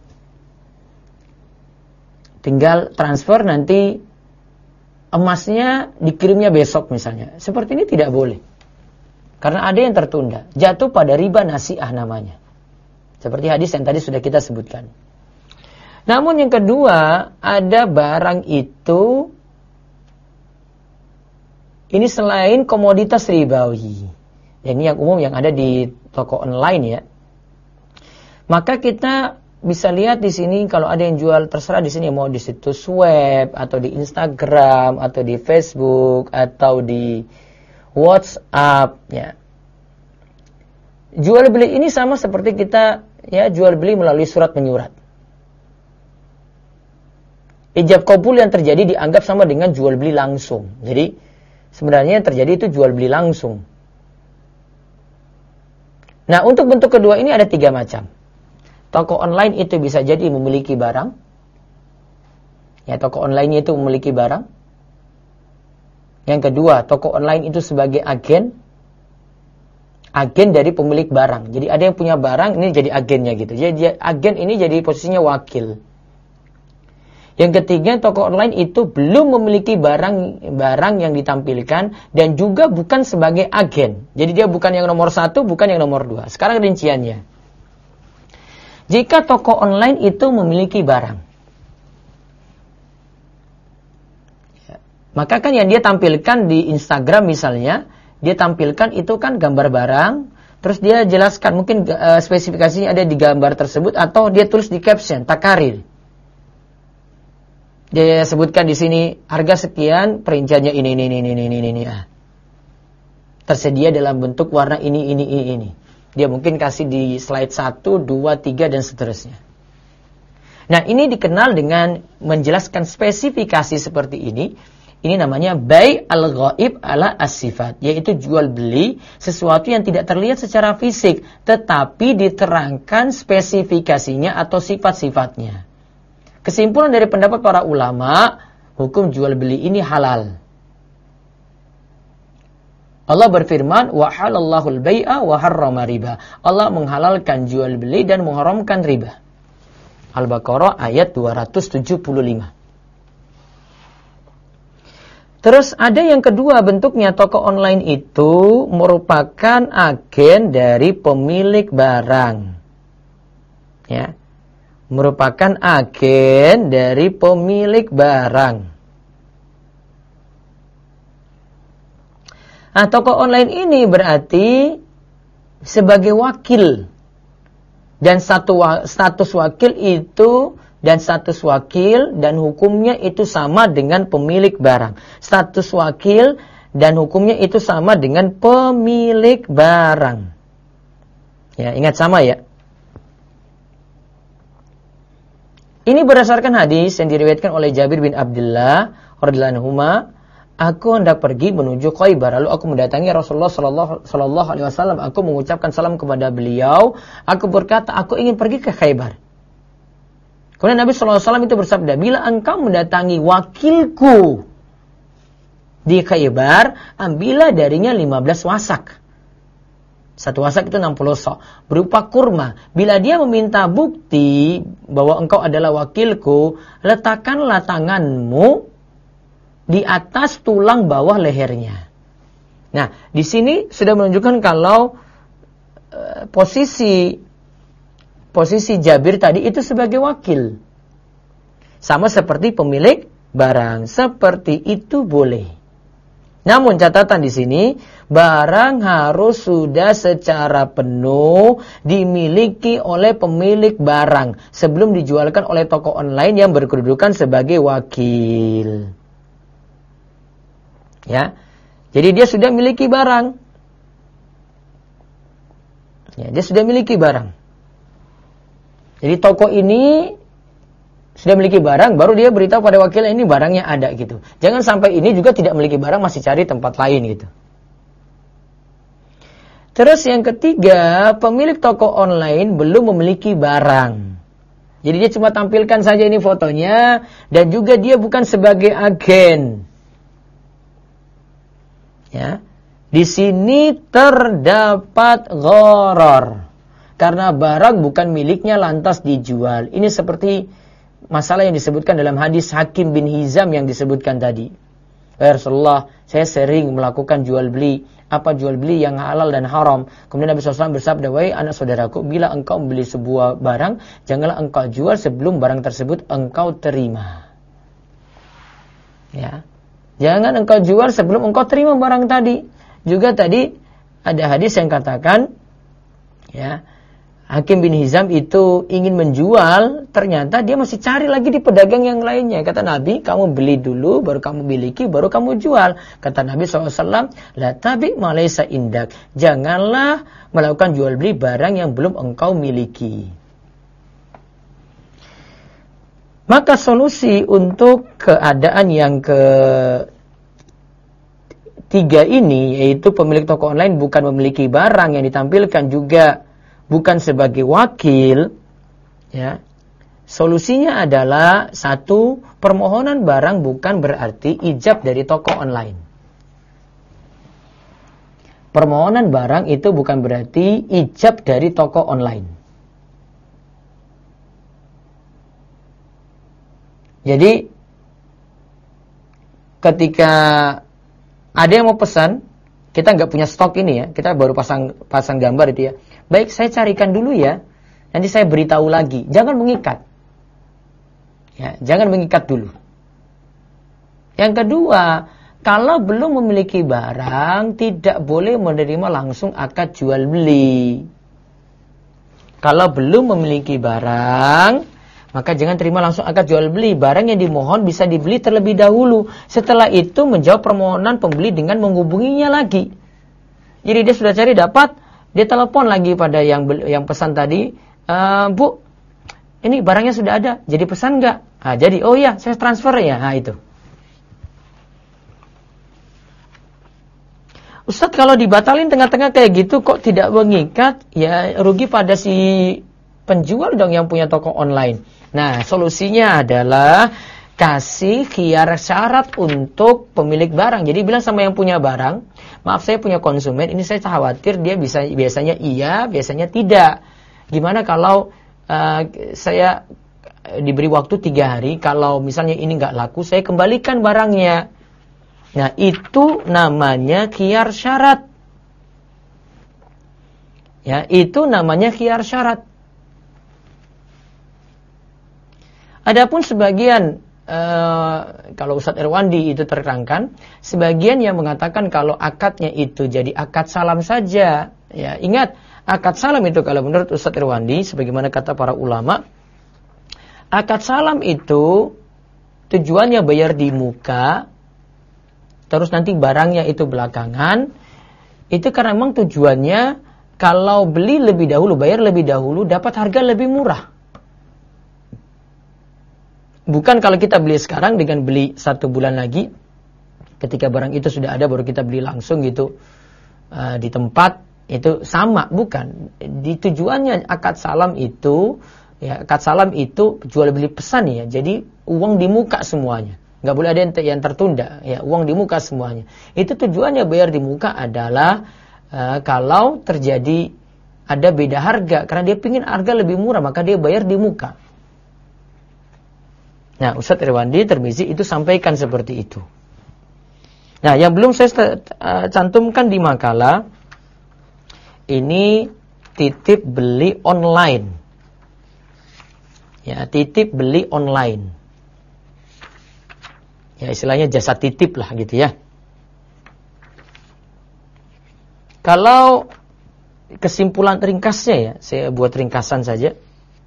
Tinggal transfer nanti emasnya dikirimnya besok misalnya. Seperti ini tidak boleh. Karena ada yang tertunda. Jatuh pada riba nasi'ah namanya. Seperti hadis yang tadi sudah kita sebutkan. Namun yang kedua, ada barang itu, ini selain komoditas ribawi. Ini yang umum yang ada di toko online ya. Maka kita bisa lihat di sini kalau ada yang jual terserah di sini mau di situs web atau di Instagram atau di Facebook atau di WhatsApp ya. Jual beli ini sama seperti kita ya jual beli melalui surat menyurat. Ijab kabul yang terjadi dianggap sama dengan jual beli langsung. Jadi sebenarnya yang terjadi itu jual beli langsung. Nah, untuk bentuk kedua ini ada 3 macam. Toko online itu bisa jadi memiliki barang. Ya, toko online itu memiliki barang. Yang kedua, toko online itu sebagai agen. Agen dari pemilik barang. Jadi ada yang punya barang, ini jadi agennya gitu. Jadi agen ini jadi posisinya wakil. Yang ketiga, toko online itu belum memiliki barang yang ditampilkan dan juga bukan sebagai agen. Jadi dia bukan yang nomor 1, bukan yang nomor 2. Sekarang rinciannya. Jika toko online itu memiliki barang, maka kan yang dia tampilkan di Instagram misalnya, dia tampilkan itu kan gambar barang, terus dia jelaskan mungkin spesifikasinya ada di gambar tersebut atau dia tulis di caption, takarir. Dia sebutkan di sini harga sekian, perinciannya ini. Tersedia dalam bentuk warna ini. Dia mungkin kasih di slide 1, 2, 3 dan seterusnya. Nah, ini dikenal dengan menjelaskan spesifikasi seperti ini. Ini namanya bai' al-ghaib ala as-sifat, yaitu jual beli sesuatu yang tidak terlihat secara fisik, tetapi diterangkan spesifikasinya atau sifat-sifatnya. Kesimpulan dari pendapat para ulama, hukum jual beli ini halal. Allah berfirman, wa halallahu al-bai'a wa harrama riba. Allah menghalalkan jual beli dan mengharamkan riba. Al-Baqarah ayat 275. Terus ada yang kedua bentuknya, toko online itu merupakan agen dari pemilik barang. Ya. Merupakan agen dari pemilik barang. Nah, toko online ini berarti sebagai wakil. Dan status wakil itu dan status wakil dan hukumnya itu sama dengan pemilik barang. Status wakil dan hukumnya itu sama dengan pemilik barang. Ya, ingat sama ya. Ini berdasarkan hadis yang diriwayatkan oleh Jabir bin Abdullah radhiyallahu anhu. Aku hendak pergi menuju Khaybar, lalu aku mendatangi Rasulullah sallallahu alaihi wasallam. Aku mengucapkan salam kepada beliau. Aku berkata, aku ingin pergi ke Khaybar. Kemudian Nabi sallallahu alaihi wasallam itu bersabda, bila engkau mendatangi wakilku di Khaybar, ambillah darinya 15 wasak. Satu wasak itu 60 sok, berupa kurma. Bila dia meminta bukti bahwa engkau adalah wakilku, letakkanlah tanganmu di atas tulang bawah lehernya. Nah, di sini sudah menunjukkan kalau posisi Jabir tadi itu sebagai wakil. Sama seperti pemilik barang. Seperti itu boleh. Namun catatan di sini, barang harus sudah secara penuh dimiliki oleh pemilik barang sebelum dijualkan oleh toko online yang berkedudukan sebagai wakil. Ya, jadi dia sudah miliki barang. Ya, dia sudah miliki barang. Jadi toko ini sudah memiliki barang, baru dia beritahu pada wakilnya ini barangnya ada gitu. Jangan sampai ini juga tidak memiliki barang, masih cari tempat lain gitu. Terus yang ketiga, pemilik toko online belum memiliki barang. Jadi dia cuma tampilkan saja ini fotonya, dan juga dia bukan sebagai agen. Ya, di sini terdapat gharar karena barang bukan miliknya lantas dijual. Ini seperti masalah yang disebutkan dalam hadis Hakim bin Hizam yang disebutkan tadi. Ya Rasulullah, saya sering melakukan jual beli. Apa jual beli yang halal dan haram? Kemudian Nabi SAW bersabda, wahai anak saudaraku, bila engkau membeli sebuah barang, janganlah engkau jual sebelum barang tersebut engkau terima. Ya. Jangan engkau jual sebelum engkau terima barang tadi. Juga tadi ada hadis yang katakan, ya, Hakim bin Hizam itu ingin menjual, ternyata dia masih cari lagi di pedagang yang lainnya. Kata Nabi, kamu beli dulu, baru kamu miliki, baru kamu jual. Kata Nabi SAW, la tabi ma laysa indak. Janganlah melakukan jual beli barang yang belum engkau miliki. Maka solusi untuk keadaan yang ketiga ini, yaitu pemilik toko online bukan memiliki barang yang ditampilkan, juga bukan sebagai wakil, ya. Solusinya adalah satu, permohonan barang bukan berarti ijab dari toko online. Permohonan barang itu bukan berarti ijab dari toko online. Jadi ketika ada yang mau pesan, kita nggak punya stok ini ya, kita baru pasang gambar itu ya. Baik, saya carikan dulu ya, nanti saya beritahu lagi. Jangan mengikat, ya, jangan mengikat dulu. Yang kedua, kalau belum memiliki barang, tidak boleh menerima langsung akad jual beli. Kalau belum memiliki barang, maka jangan terima langsung akad jual beli. Barang yang dimohon bisa dibeli terlebih dahulu. Setelah itu menjawab permohonan pembeli dengan menghubunginya lagi. Jadi dia sudah cari dapat, dia telepon lagi pada yang pesan tadi, Bu, ini barangnya sudah ada, jadi pesan nggak? Nah, jadi, oh iya, saya transfer ya. Nah, itu. Ustadz, kalau dibatalin tengah-tengah kayak gitu kok tidak mengikat, ya rugi pada si penjual dong yang punya toko online. Nah, solusinya adalah kasih khiyar syarat untuk pemilik barang. Jadi bilang sama yang punya barang, maaf saya punya konsumen, ini saya khawatir dia biasanya iya, biasanya tidak. Gimana kalau saya diberi waktu 3 hari, kalau misalnya ini nggak laku, saya kembalikan barangnya. Nah, itu namanya khiyar syarat. Ya, itu namanya khiyar syarat. Adapun sebagian kalau Ustadz Irwandi itu terangkan, sebagian yang mengatakan kalau akadnya itu jadi akad salam saja. Ya, ingat, akad salam itu kalau menurut Ustadz Irwandi, sebagaimana kata para ulama, akad salam itu tujuannya bayar di muka, terus nanti barangnya itu belakangan. Itu karena memang tujuannya kalau beli lebih dahulu, bayar lebih dahulu, dapat harga lebih murah. Bukan kalau kita beli sekarang dengan beli 1 bulan lagi, ketika barang itu sudah ada baru kita beli langsung gitu di tempat, itu sama, bukan. Di tujuannya akad salam itu, ya, akad salam itu jual beli pesan ya, jadi uang di muka semuanya, nggak boleh ada yang tertunda, ya, uang di muka semuanya. Itu tujuannya bayar di muka adalah kalau terjadi ada beda harga, karena dia pingin harga lebih murah, maka dia bayar di muka. Nah, Ustadz Irwandi Tirmizi itu sampaikan seperti itu. Nah, yang belum saya cantumkan di makalah, ini titip beli online. Ya, titip beli online. Ya, istilahnya jasa titip lah gitu ya. Kalau kesimpulan ringkasnya ya, saya buat ringkasan saja.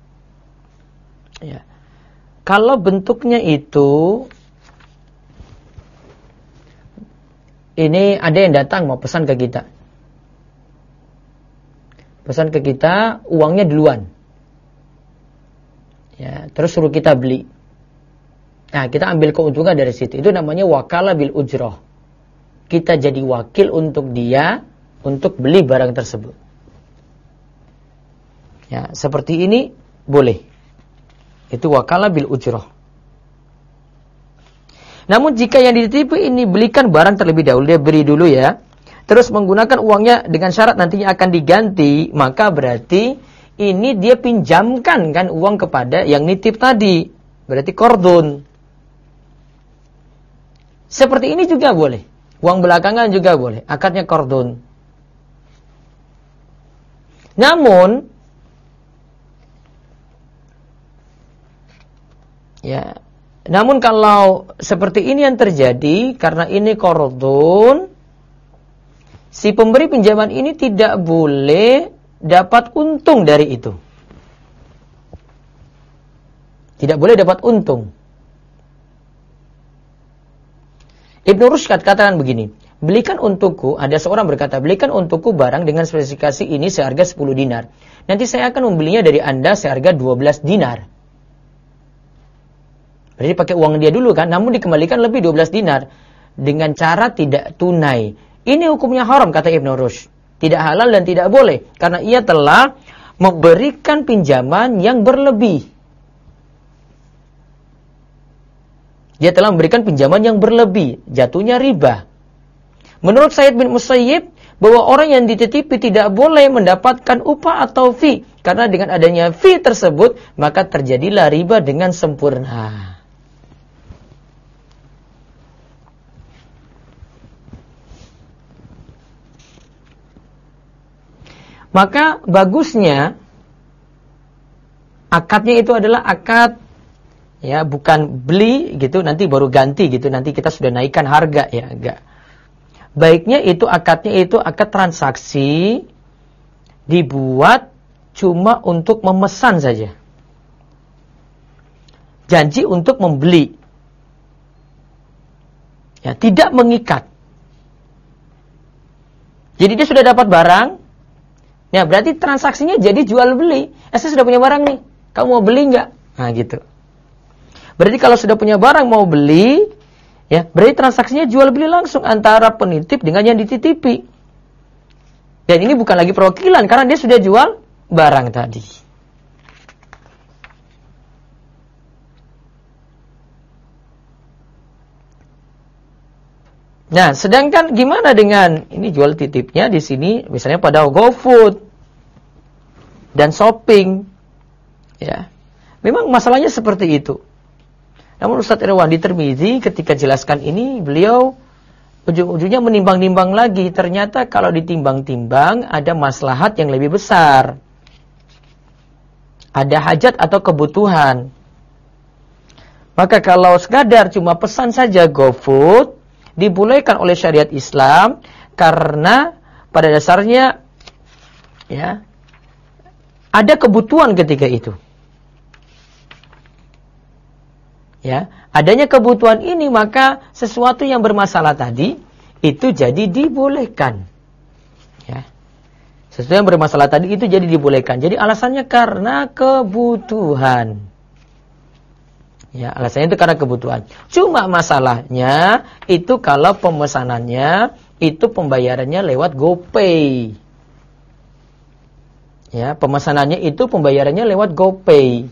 Ya. Kalau bentuknya itu, ini ada yang datang mau pesan ke kita. Pesan ke kita, uangnya duluan. Ya, terus suruh kita beli. Nah, kita ambil keuntungan dari situ. Itu namanya wakalah bil ujroh. Kita jadi wakil untuk dia, untuk beli barang tersebut. Ya, seperti ini boleh. Itu wakalah bil ujroh. Namun jika yang dititipi ini belikan barang terlebih dahulu, dia beri dulu ya, terus menggunakan uangnya dengan syarat nantinya akan diganti, maka berarti ini dia pinjamkan kan uang kepada yang nitip tadi. Berarti kordon. Seperti ini juga boleh. Uang belakangan juga boleh. Akadnya kordon. Namun ya, namun kalau seperti ini yang terjadi, karena ini qardun, si pemberi pinjaman ini tidak boleh dapat untung dari itu. Tidak boleh dapat untung. Ibnu Rushd katakan begini, belikan untukku, ada seorang berkata, belikan untukku barang dengan spesifikasi ini seharga 10 dinar. Nanti saya akan membelinya dari Anda seharga 12 dinar. Berarti pakai uang dia dulu kan, namun dikembalikan lebih 12 dinar dengan cara tidak tunai. Ini hukumnya haram kata Ibnu Rushd. Tidak halal dan tidak boleh karena ia telah memberikan pinjaman yang berlebih. Dia telah memberikan pinjaman yang berlebih, jatuhnya riba. Menurut Sa'id bin Musayyib bahwa orang yang dititipi tidak boleh mendapatkan upah atau fee, karena dengan adanya fee tersebut maka terjadilah riba dengan sempurna. Maka bagusnya akadnya itu adalah akad ya, bukan beli gitu nanti baru ganti gitu, nanti kita sudah naikkan harga ya, enggak. Baiknya itu akadnya itu akad transaksi dibuat cuma untuk memesan saja. Janji untuk membeli. Ya, tidak mengikat. Jadi dia sudah dapat barang. Ya, berarti transaksinya jadi jual beli. Saya sudah punya barang nih. Kamu mau beli enggak? Nah, gitu. Berarti kalau sudah punya barang mau beli, ya, berarti transaksinya jual beli langsung antara penitip dengan yang dititipi. Dan ini bukan lagi perwakilan karena dia sudah jual barang tadi. Nah, sedangkan gimana dengan ini jual titipnya di sini misalnya pada GoFood dan shopping, ya. Memang masalahnya seperti itu. Namun Ustaz Irwan di Tirmizi ketika jelaskan ini, beliau ujung-ujungnya menimbang-nimbang lagi. Ternyata kalau ditimbang-timbang ada maslahat yang lebih besar. Ada hajat atau kebutuhan. Maka kalau sekadar cuma pesan saja GoFood, dibolehkan oleh syariat Islam karena pada dasarnya ya ada kebutuhan ketika itu. Ya, adanya kebutuhan ini maka sesuatu yang bermasalah tadi itu jadi dibolehkan. Ya. Sesuatu yang bermasalah tadi itu jadi dibolehkan. Jadi alasannya karena kebutuhan. Ya, alasannya itu karena kebutuhan. Cuma masalahnya itu kalau pemesanannya itu pembayarannya lewat GoPay. Ya, pemesanannya itu pembayarannya lewat GoPay.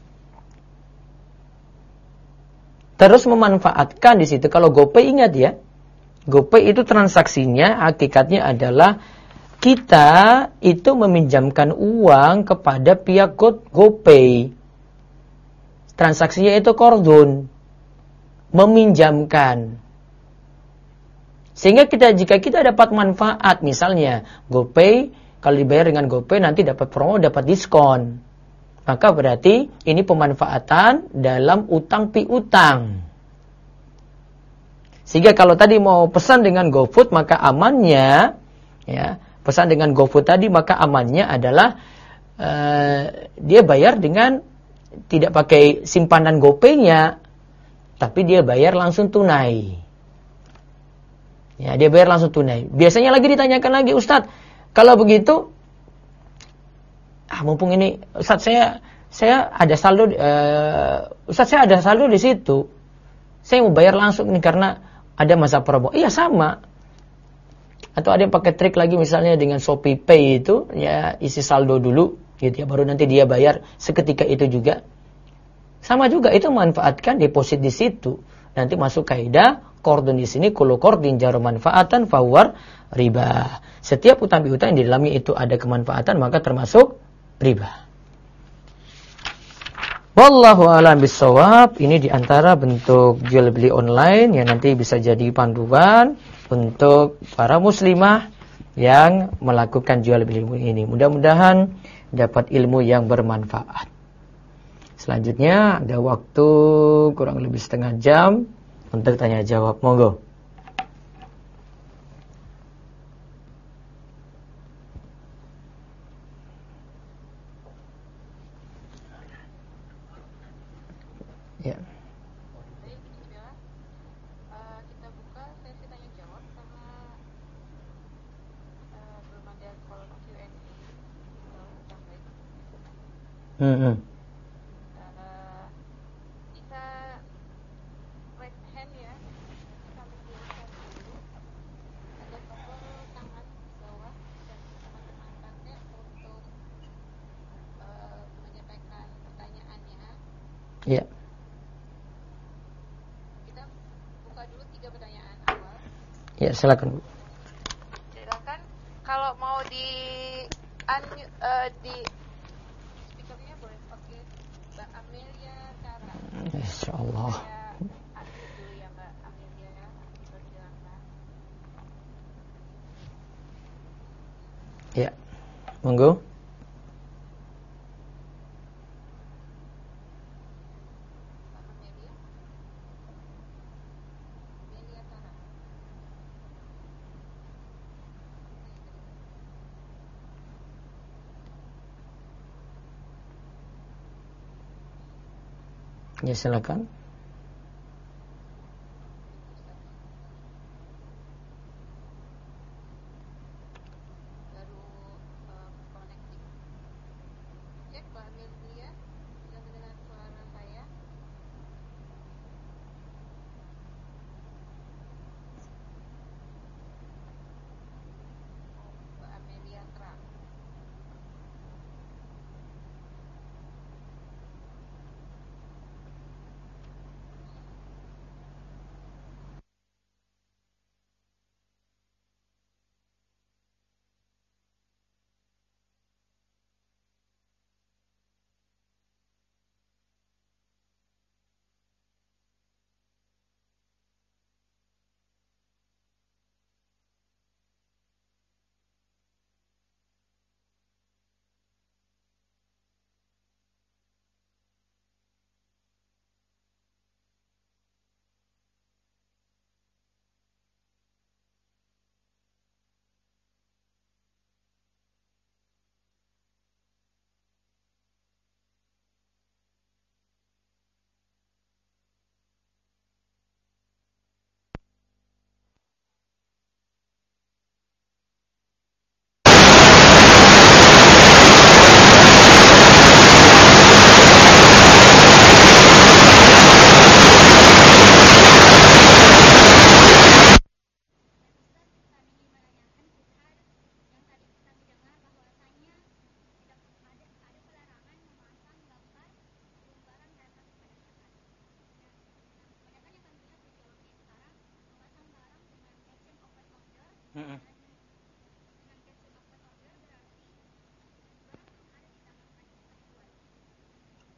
Terus memanfaatkan di situ kalau GoPay, ingat ya. GoPay itu transaksinya hakikatnya adalah kita itu meminjamkan uang kepada pihak GoPay. Transaksinya itu kordon, meminjamkan. Sehingga jika kita dapat manfaat, misalnya GoPay, kalau dibayar dengan GoPay nanti dapat promo, dapat diskon. Maka berarti ini pemanfaatan dalam utang piutang. Sehingga kalau tadi mau pesan dengan GoFood, maka amannya, ya, pesan dengan GoFood tadi maka amannya adalah dia bayar dengan tidak pakai simpanan GoPay-nya, tapi dia bayar langsung tunai. Ya, dia bayar langsung tunai. Biasanya lagi ditanyakan lagi, Ustadz, kalau begitu, mumpung ini, Ustadz saya ada saldo, Ustadz saya ada saldo di situ, saya mau bayar langsung nih karena ada masa promo. Iya sama. Atau ada yang pakai trik lagi misalnya dengan Shopee Pay itu, ya isi saldo dulu. Gitu ya, baru nanti dia bayar seketika itu juga. Sama juga itu manfaatkan deposit di situ. Nanti masuk kaidah qardun di sini kullu qardin jaru manfaatan fahuwa riba. Setiap utang piutang yang di dalamnya itu ada kemanfaatan maka termasuk riba. Wallahu a'lam bishawab. Ini di antara bentuk jual beli online yang nanti bisa jadi panduan untuk para muslimah yang melakukan jual beli ini. Mudah-mudahan dapat ilmu yang bermanfaat. Selanjutnya ada waktu kurang lebih setengah jam untuk tanya jawab. Monggo. Ya. Kita buka sesi tanya jawab sama belum ada call Q&A. Bisa raise hand ya. Kami silakan dulu. Ada tombol tangan di bawah dan teman-teman pakai untuk menyampaikan pertanyaannya. Ya. Kita buka dulu 3 pertanyaan awal. Ya, silakan Bu. Silakan kalau mau di speakernya boleh pakai Mbak Amelia Cara. Insyaallah. Saya unmute dulu ya Mbak Amelia ya. Silakan. Ya. Monggo. Mbak Amelia. Amelia Cara. Ya, silakan. Baru connecting. Cek Mbak Amelia, bisa mendengar suara saya? Mbak Amelia Tra.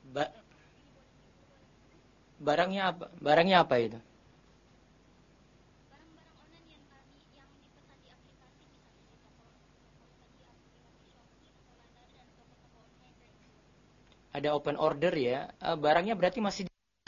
Ba- Barangnya apa itu? Barang-barang online yang dipesan di aplikasi, misalnya di toko di aplikasi Shopee, toko Lazada, dan toko-toko online kayak gitu. Ada open order ya. Barangnya berarti masih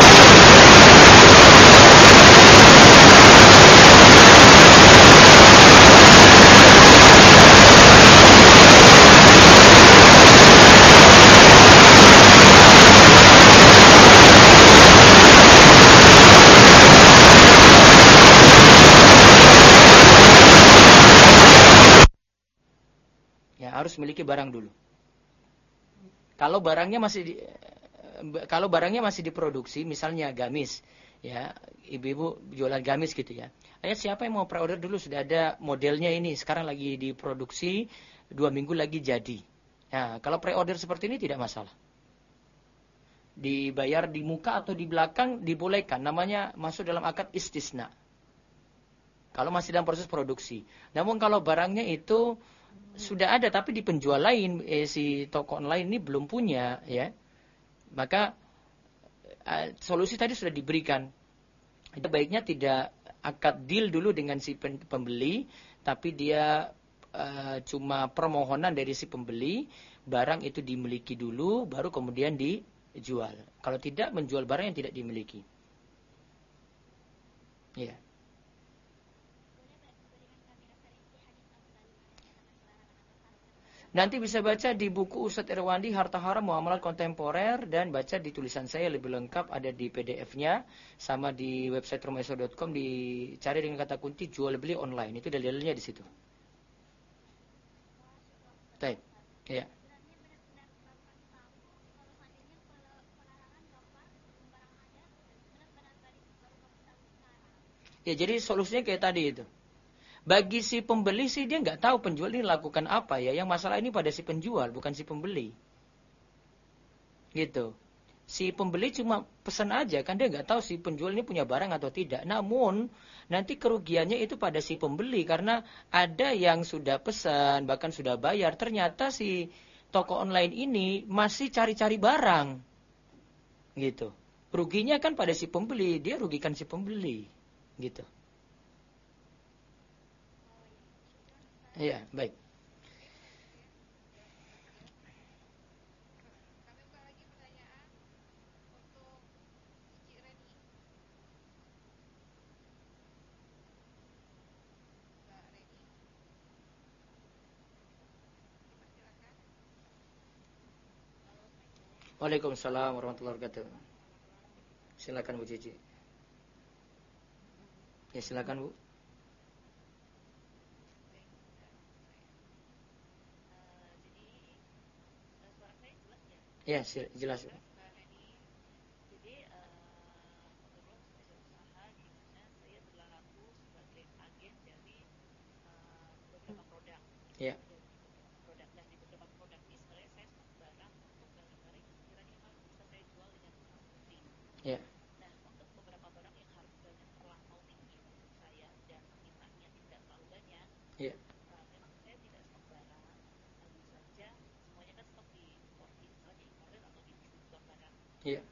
ya harus memiliki barang dulu. Kalau barangnya masih kalau barangnya masih diproduksi, misalnya gamis, ya ibu-ibu jualan gamis gitu ya. Ayah siapa yang mau pre-order dulu, sudah ada modelnya ini, sekarang lagi diproduksi, 2 minggu lagi jadi. Nah, kalau pre-order seperti ini tidak masalah. Dibayar di muka atau di belakang dibolehkan, namanya masuk dalam akad istisna. Kalau masih dalam proses produksi. Namun kalau barangnya itu sudah ada tapi di penjual lain, si toko online ini belum punya, ya, maka solusi tadi sudah diberikan. Itu baiknya tidak akad deal dulu dengan si pembeli, tapi dia cuma permohonan dari si pembeli, barang itu dimiliki dulu, baru kemudian dijual. Kalau tidak, menjual barang yang tidak dimiliki. Ya. Nanti bisa baca di buku Ustadz Irwandi Harta Haram Muamalat Kontemporer, dan baca di tulisan saya lebih lengkap, ada di PDF-nya, sama di website rumahesor.com, dicari dengan kata kunci jual beli online. Itu dalil-dalilnya di situ. Baik. Ya. Ya, jadi solusinya kayak tadi itu. Bagi si pembeli sih dia nggak tahu penjual ini lakukan apa ya. Yang masalah ini pada si penjual, bukan si pembeli. Gitu. Si pembeli cuma pesan aja, kan dia nggak tahu si penjual ini punya barang atau tidak. Namun nanti kerugiannya itu pada si pembeli, karena ada yang sudah pesan bahkan sudah bayar, ternyata si toko online ini masih cari-cari barang. Gitu. Ruginya kan pada si pembeli, dia rugikan si pembeli. Gitu. Iya, baik. Kami buka lagi pertanyaan untuk Cici Reni. Mbak Reni, dipersilakan. Waalaikumsalam warahmatullahi wabarakatuh. Silakan Bu Cici. Ya, silakan Bu. Ya, jelas. Ya. Ya. Ya. Ya.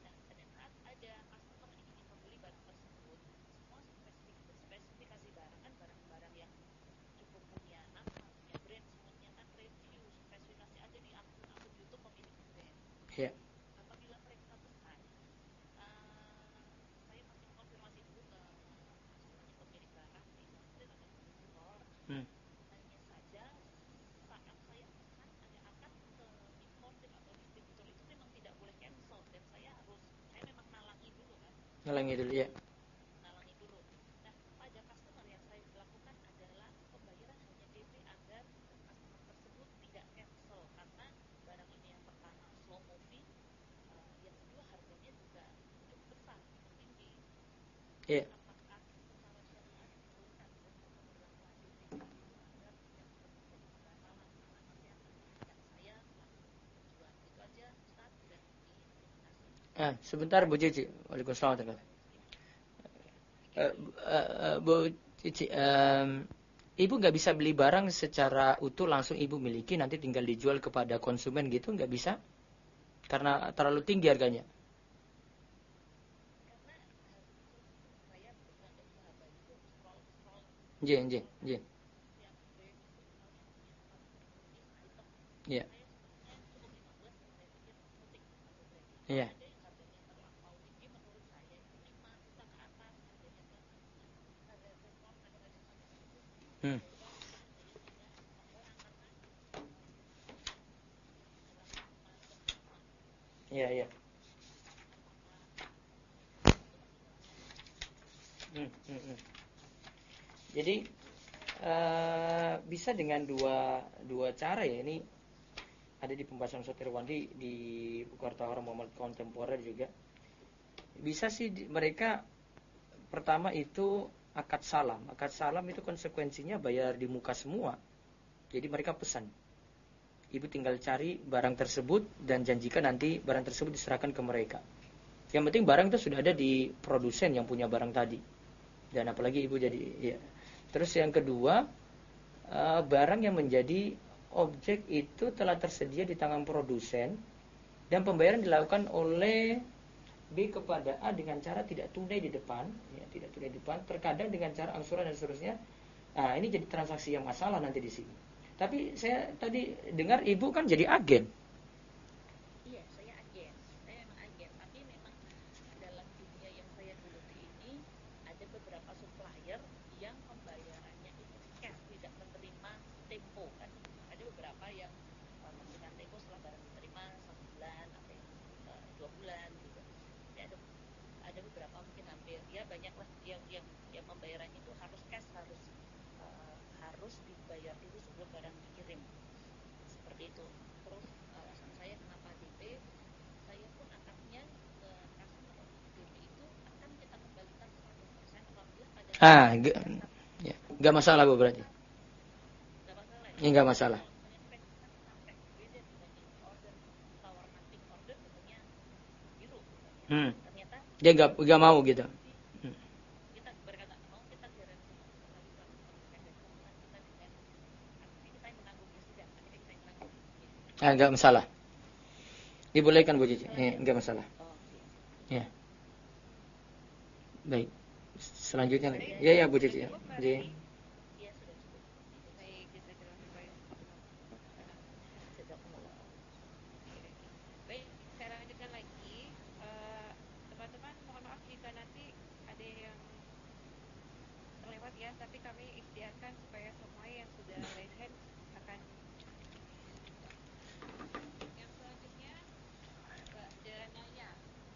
Ya. Hmm. Ngalangi dulu ya. Ya. Sebentar Bu Cici. Waalaikumsalam warahmatullahi wabarakatuh. Bu Cici, Ibu nggak bisa beli barang secara utuh langsung Ibu miliki, nanti tinggal dijual kepada konsumen gitu, nggak bisa? Karena terlalu tinggi harganya. Nggih, nggih, nggih. Iya. Iya. Hmm. Iya, iya. Jadi bisa dengan dua cara ya. Ini ada di pembahasan Ustaz Irwandi di buku Harta Haram Muhammad Kontemporer juga. Bisa sih mereka pertama itu akad salam. Akad salam itu konsekuensinya bayar di muka semua. Jadi mereka pesan, ibu tinggal cari barang tersebut dan janjikan nanti barang tersebut diserahkan ke mereka. Yang penting barang itu sudah ada di produsen yang punya barang tadi. Dan apalagi ibu jadi ya. Terus yang kedua, barang yang menjadi objek itu telah tersedia di tangan produsen dan pembayaran dilakukan oleh B kepada A dengan cara tidak tunai di depan, ya, tidak tunai di depan, terkadang dengan cara angsuran dan seterusnya. Nah, ini jadi transaksi yang masalah nanti di sini. Tapi saya tadi dengar ibu kan jadi agen. Iya, saya agen. Saya memang agen, tapi memang dalam dunia yang saya geluti ini ada beberapa supplier yang pembayarannya itu cash, tidak menerima tempo kan. Ada beberapa yang memberikan tempo setelah barang diterima 1 bulan atau yang 2 bulan gitu. Jadi ada beberapa mungkin hampir ya banyaklah yang pembayarannya itu harus cash, harus dibayar dulu sebelum barang dikirim. Seperti itu. Terus alasan saya kenapa DP, saya pun akadnya ke customer. DP itu akan kita kembalikan 100% apabila pada Ya, nggak masalah bu berarti. nggak masalah ya. Ini nggak masalah. Sampai beda dibanding order tawar nothing order misalnya biru misalnya. Ternyata Dia nggak mau gitu. kita berkata mau kita garansi sekali 100% dan kemudian kita dengan artinya kita yang menanggung ya sudah akhirnya kita yang menanggung gitu. Nggak masalah. Dibolehkan Bu Cici. Nggak masalah. Ya. Baik. Selanjutnya lagi. Ya Bu Cici. Iya sudah cukup. Baik, jazakallahu khairan. Jazakumullah. Baik, saya lanjutkan lagi. Teman-teman, mohon maaf jika nanti ada yang terlewat ya, tapi kami ikhtiarkan supaya semua yang sudah raise hand akan. Yang selanjutnya Mbak Danaya.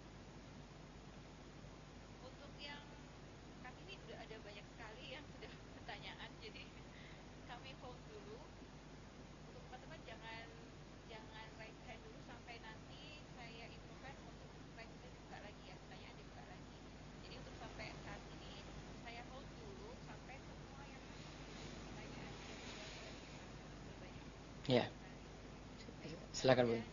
Untuk yang kami ini udah ada banyak sekali yang sudah pertanyaan, jadi kami hold dulu. Untuk teman-teman jangan raise hand dulu sampai nanti saya infokan untuk raise hand buka lagi ya, pertanyaan dibuka lagi. Jadi untuk sampai saat ini saya hold dulu sampai semua yang pertanyaan sudah banyak. Ya. Silakan Bu.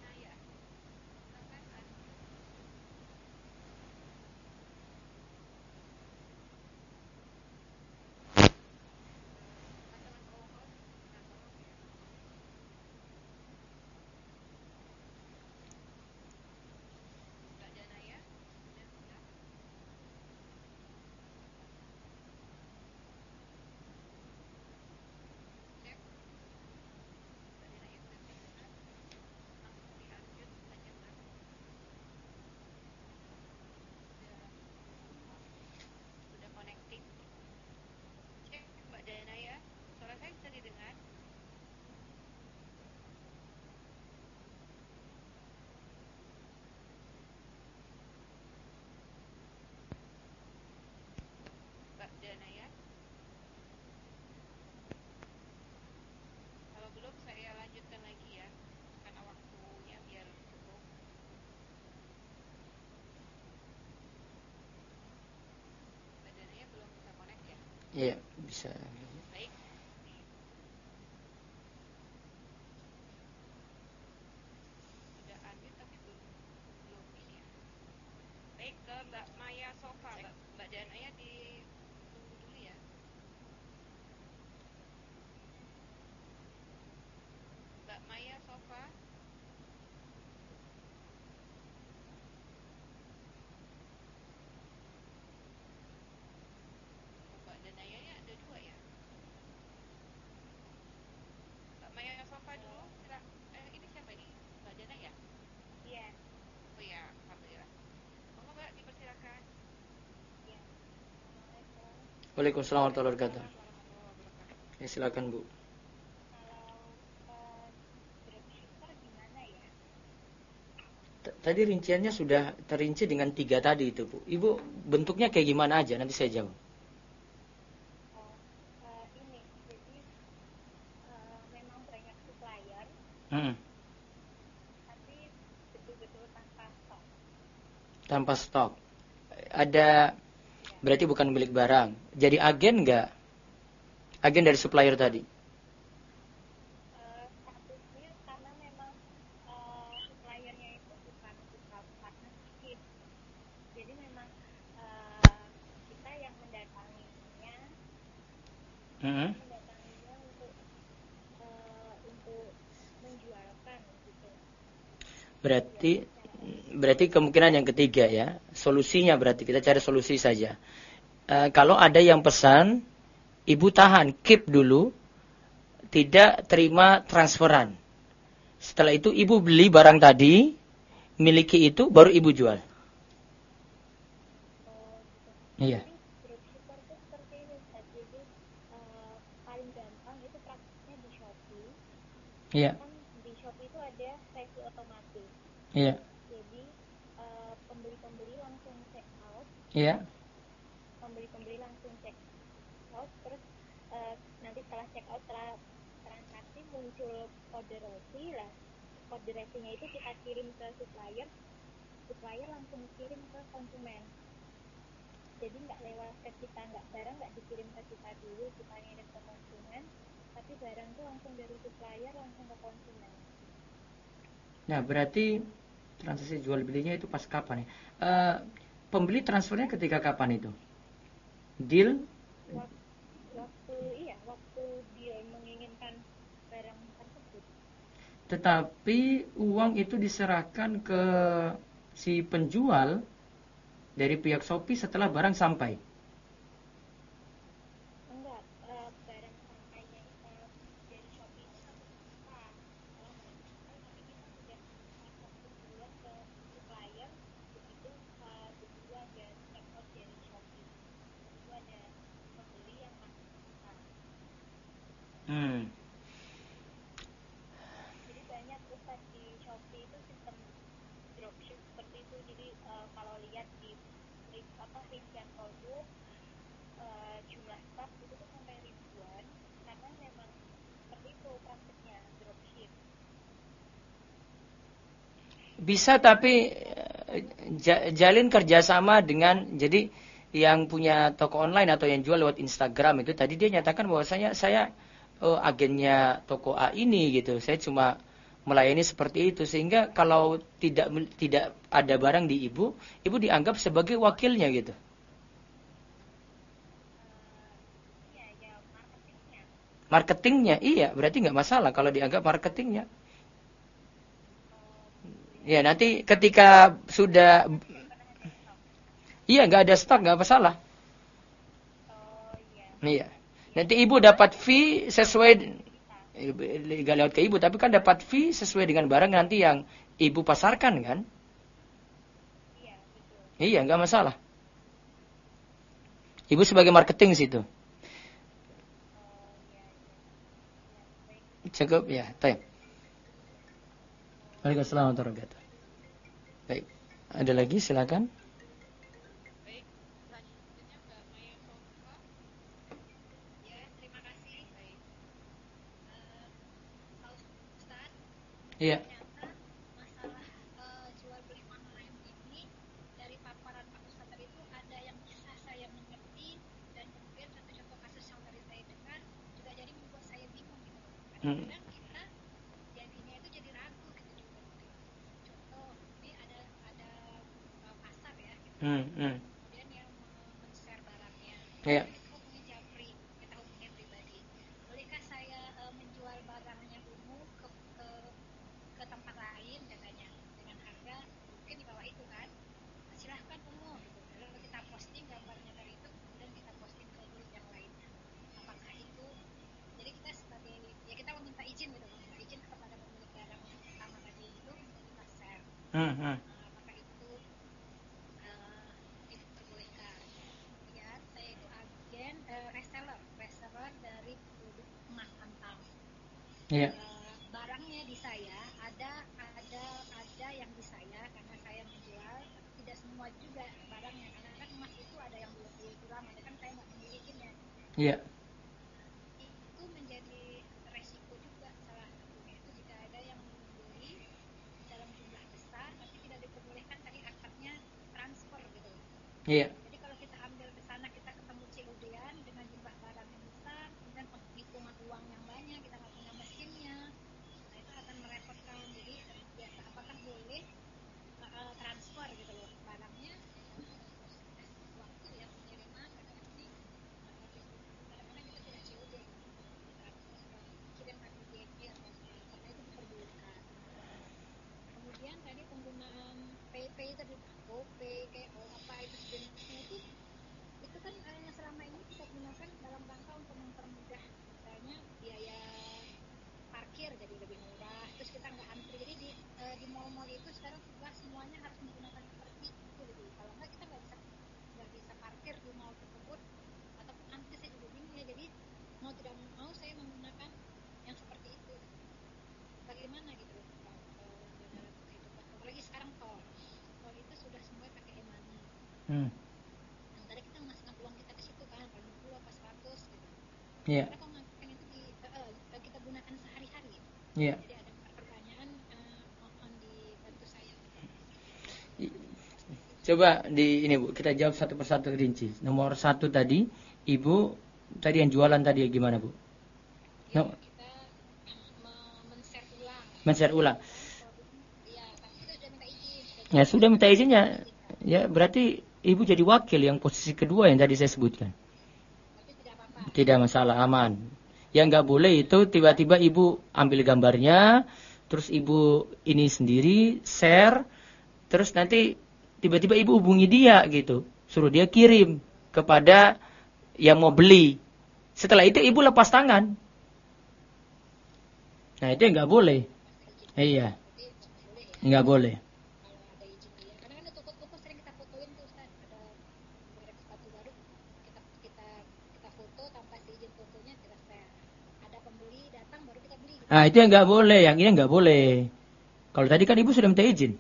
Sudah connecting. Cek Mbak Danaya, suara saya bisa didengar? Mbak Danaya. Kalau belum saya lanjutkan lagi ya, karena waktunya biar cukup. Mbak Danaya belum bisa connect ya? Iya, bisa. Baik. Sudah unmute tapi belum ini ya. Baik, ke Mbak Maya Sofa. Mbak Danaya ditunggu dulu ya. Mbak Maya Sofa. Waalaikumsalam warahmatullahi wabarakatuh. Ya, silakan Bu. Dropshipper gimana ya? Tadi rinciannya sudah terinci dengan 3 tadi itu Bu. Ibu bentuknya kayak gimana aja, nanti saya jawab. Ini jadi memang banyak supplier, Hmm. tapi betul-betul tanpa stok. Tanpa stok. Ada, berarti bukan milik barang. Jadi agen nggak? Agen dari supplier tadi. Statusnya karena memang suppliernya itu bukan partnership, jadi memang kita yang mendatanginya untuk menjualkan gitu. Berarti kemungkinan yang ketiga ya. Solusinya berarti kita cari solusi saja. Kalau ada yang pesan, ibu tahan, keep dulu, tidak terima transferan. Setelah itu ibu beli barang tadi, miliki itu, baru ibu jual. Iya. Dropshipper itu seperti ini, jadi paling gampang itu praktiknya di Shopee. Iya. Kan di Shopee itu ada review otomatis. Iya. Jadi pembeli-pembeli langsung check out. Iya. Pembeli-pembeli langsung check out, terus nanti setelah check out, setelah transaksi muncul kode resi lah. Kode resinya itu kita kirim ke supplier langsung kirim ke konsumen. Jadi nggak lewat ke kita, barang nggak dikirim ke kita dulu, kita ngirim ke konsumen, tapi barang tuh langsung dari supplier langsung ke konsumen. Nah, berarti transaksi jual belinya itu pas kapan ya? Pembeli transfernya ketika kapan itu? Deal? Waktu dia menginginkan barang tersebut. Tetapi uang itu diserahkan ke si penjual dari pihak Shopee setelah barang sampai. Enggak, barang sampainya dari Shopee itu 1 juta. Kalau barang sampai, tapi kita sudah transaksi duluan ke supplier, begitu ada check out dari Shopee, itu ada pembeli yang masuk kita. Jadi banyak Ustaz di Shopee itu sistem dropship seperti itu. Jadi kalau lihat di rincian produk, jumlah stok itu tuh sampai ribuan, karena memang seperti itu praktiknya dropship. Bisa, tapi jalin kerjasama dengan, jadi yang punya toko online atau yang jual lewat Instagram itu tadi dia nyatakan bahwasanya saya agennya toko A ini gitu. Saya cuma melayani seperti itu, sehingga kalau tidak ada barang di ibu dianggap sebagai wakilnya gitu. Marketingnya, iya, berarti nggak masalah kalau dianggap marketingnya. Ya, nanti ketika sudah, iya, nggak ada stok, nggak masalah. Iya. Nanti ibu dapat fee sesuai, nggak lewat ke ibu, tapi kan dapat fee sesuai dengan barang nanti yang ibu pasarkan kan? Iya, nggak masalah. Ibu sebagai marketing situ. Cukup ya, baik. Waalaikumsalam warahmatullahi wabarakatuh. Baik, ada lagi silakan. Baik, selanjutnya Mbak Maya Sofa. Ya, terima kasih. Baik. Pak Ustaz, Iya. ternyata masalah jual beli online ini, dari paparan Pak Ustaz tadi itu ada yang bisa saya mengerti, dan kemudian satu contoh kasus yang tadi saya dengar juga jadi membuat saya bingung gitu. Kadang-kadang kita jadinya itu jadi ragu gitu juga. Contoh, ini ada pasar ya gitu. Kemudian yang men-share barangnya. Iya. Kita hubungi Japri, kita hubungi pribadi. Bolehkah saya menjual barangnya dulu ke tempat lain katanya, dengan harga mungkin di bawah itu kan? Silahkan Umu gitu. Lalu kita posting gambarnya dari itu, kemudian kita posting ke grup yang lainnya. Apakah itu, jadi kita sebagai, ya kita meminta izin gitu, meminta izin kepada pemilik barang yang pertama tadi itu untuk kita share. Apakah itu diperbolehkan? Kemudian saya itu Iya. Barangnya di saya ada yang di saya karena saya menjual, tapi tidak semua juga barangnya karena kan emas itu ada yang 20 gram, ada kan saya nggak memilikinya. Iya. Itu menjadi resiko juga salah satunya itu jika ada yang membeli dalam jumlah besar tapi tidak diperbolehkan tadi akadnya transfer gitu. Iya. Jadi kalau kita ambil ke sana kita ketemu COD-an dengan jumlah barang yang besar, kemudian penghitungan uang yang banyak, kita nggak punya mesinnya, nah itu akan merepotkan. Jadi biasa apakah boleh transfer gitu loh barangnya, waktu ya pengiriman kadang-kadang kita tidak COD, transfer kirim pakai DP atau karena itu diperbolehkan. Kemudian tadi penggunaan PayPay tadi GoPay kayak apa itu sejenisnya itu kan selama ini kita gunakan dalam rangka untuk mempermudah misalnya biaya parkir jadi lebih murah, terus kita nggak antri. Jadi di mall-mall itu sekarang sudah semuanya harus menggunakan seperti itu gitu. Kalau nggak kita nggak bisa parkir di mall tersebut ataupun antri, saya juga bingung ya. Jadi mau tidak mau saya menggunakan yang seperti itu. Bagaimana gitu loh dalam kehidupan. Apalagi sekarang tol itu sudah semua pakai e-money. Yang tadi kita memasukkan uang kita ke situ kan, 50 apa 100 gitu. Iya. Karena kalau kan itu kita gunakan sehari-hari. Iya. Jadi ada pertanyaan, mohon dibantu saya. Coba ini Bu, kita jawab satu persatu rinci. Nomor 1 tadi, Ibu tadi yang jualan tadi gimana Bu? Ya, kita men-share ulang. Men-share ulang. Iya, tapi kita sudah minta izin. Ya sudah minta izinnya. Ya berarti Ibu jadi wakil yang posisi kedua yang tadi saya sebutkan. Tapi tidak apa-apa. Tidak masalah, aman. Yang nggak boleh itu tiba-tiba Ibu ambil gambarnya, terus Ibu ini sendiri share, terus nanti tiba-tiba Ibu hubungi dia gitu, suruh dia kirim kepada yang mau beli. Setelah itu Ibu lepas tangan. Nah itu yang nggak boleh. Iya, nggak boleh. Karena kan toko-toko sering kita fotoin tuh Ustaz, ada merek sepatu baru, kita foto tanpa izin fotonya kita share. Ada pembeli datang baru kita beli. Nah itu yang nggak boleh, yang ini nggak boleh. Kalau tadi kan Ibu sudah minta izin.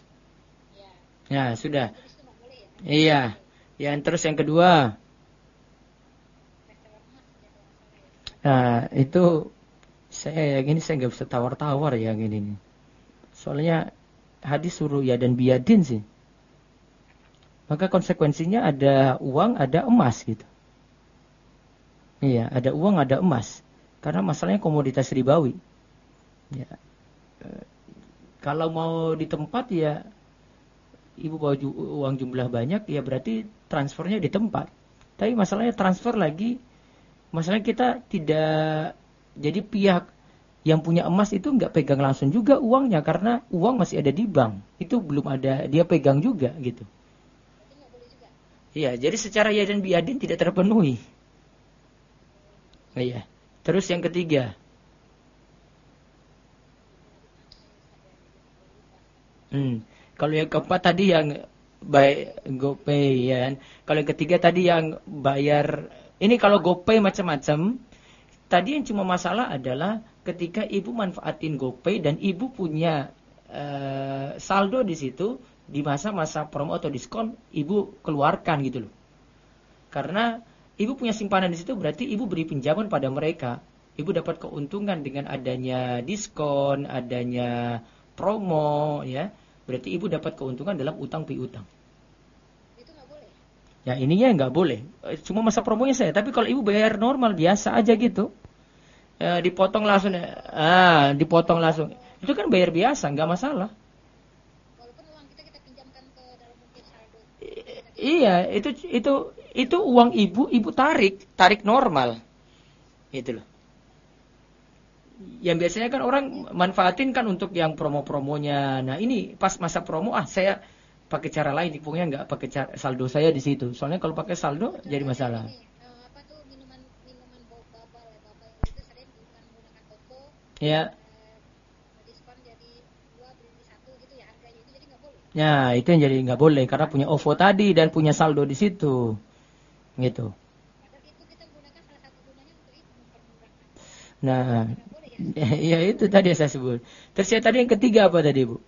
Ya sudah. Iya. Yang terus yang kedua. Nah itu saya nggak bisa tawar-tawar ya gini. Soalnya hadis suruh ya dan biadin sih. Maka konsekuensinya ada uang, ada emas gitu. Iya, ada uang, ada emas. Karena masalahnya komoditas ribawi. Ya. Kalau mau di tempat ya Ibu bawa uang jumlah banyak, ya berarti transfernya di tempat. Tapi masalahnya transfer lagi, masalahnya kita tidak, jadi pihak yang punya emas itu nggak pegang langsung juga uangnya, karena uang masih ada di bank. Itu belum ada, dia pegang juga gitu. Iya, jadi secara ya dan biadin tidak terpenuhi. Iya. Terus yang ketiga. Kalau yang keempat tadi yang GoPay ya kan. Kalau yang ketiga tadi yang bayar. Ini kalau GoPay macam-macam. Tadi yang cuma masalah adalah ketika Ibu manfaatin GoPay dan Ibu punya saldo di situ di masa-masa promo atau diskon, Ibu keluarkan gitu loh. Karena Ibu punya simpanan di situ berarti Ibu beri pinjaman pada mereka. Ibu dapat keuntungan dengan adanya diskon, adanya promo ya. Berarti Ibu dapat keuntungan dalam utang piutang. Itu nggak boleh. Ya ininya nggak boleh. Cuma masa promonya saya. Tapi kalau Ibu bayar normal biasa aja gitu, dipotong langsung. Dipotong langsung. Itu kan bayar biasa, nggak masalah. Walaupun uang kita pinjamkan ke dalam mungkin saldo. Iya, itu uang Ibu tarik normal. Itu loh. Yang biasanya kan orang manfaatin kan untuk yang promo-promonya. Nah ini pas masa promo, saya pakai cara lain, pokoknya nggak pakai saldo saya di situ. Soalnya kalau pakai saldo jadi masalah. Apa tuh minuman bubble itu sering menggunakan toko. Ya. Diskon jadi 2 beli 1 gitu ya harganya, itu jadi nggak boleh. Ya itu yang jadi nggak boleh karena punya OVO tadi dan punya saldo di situ, gitu. Padahal itu kita gunakan salah satu gunanya untuk itu mempermudahkan. Nah, Ya itu tadi yang saya sebut. Terus ya tadi yang ketiga apa tadi Bu?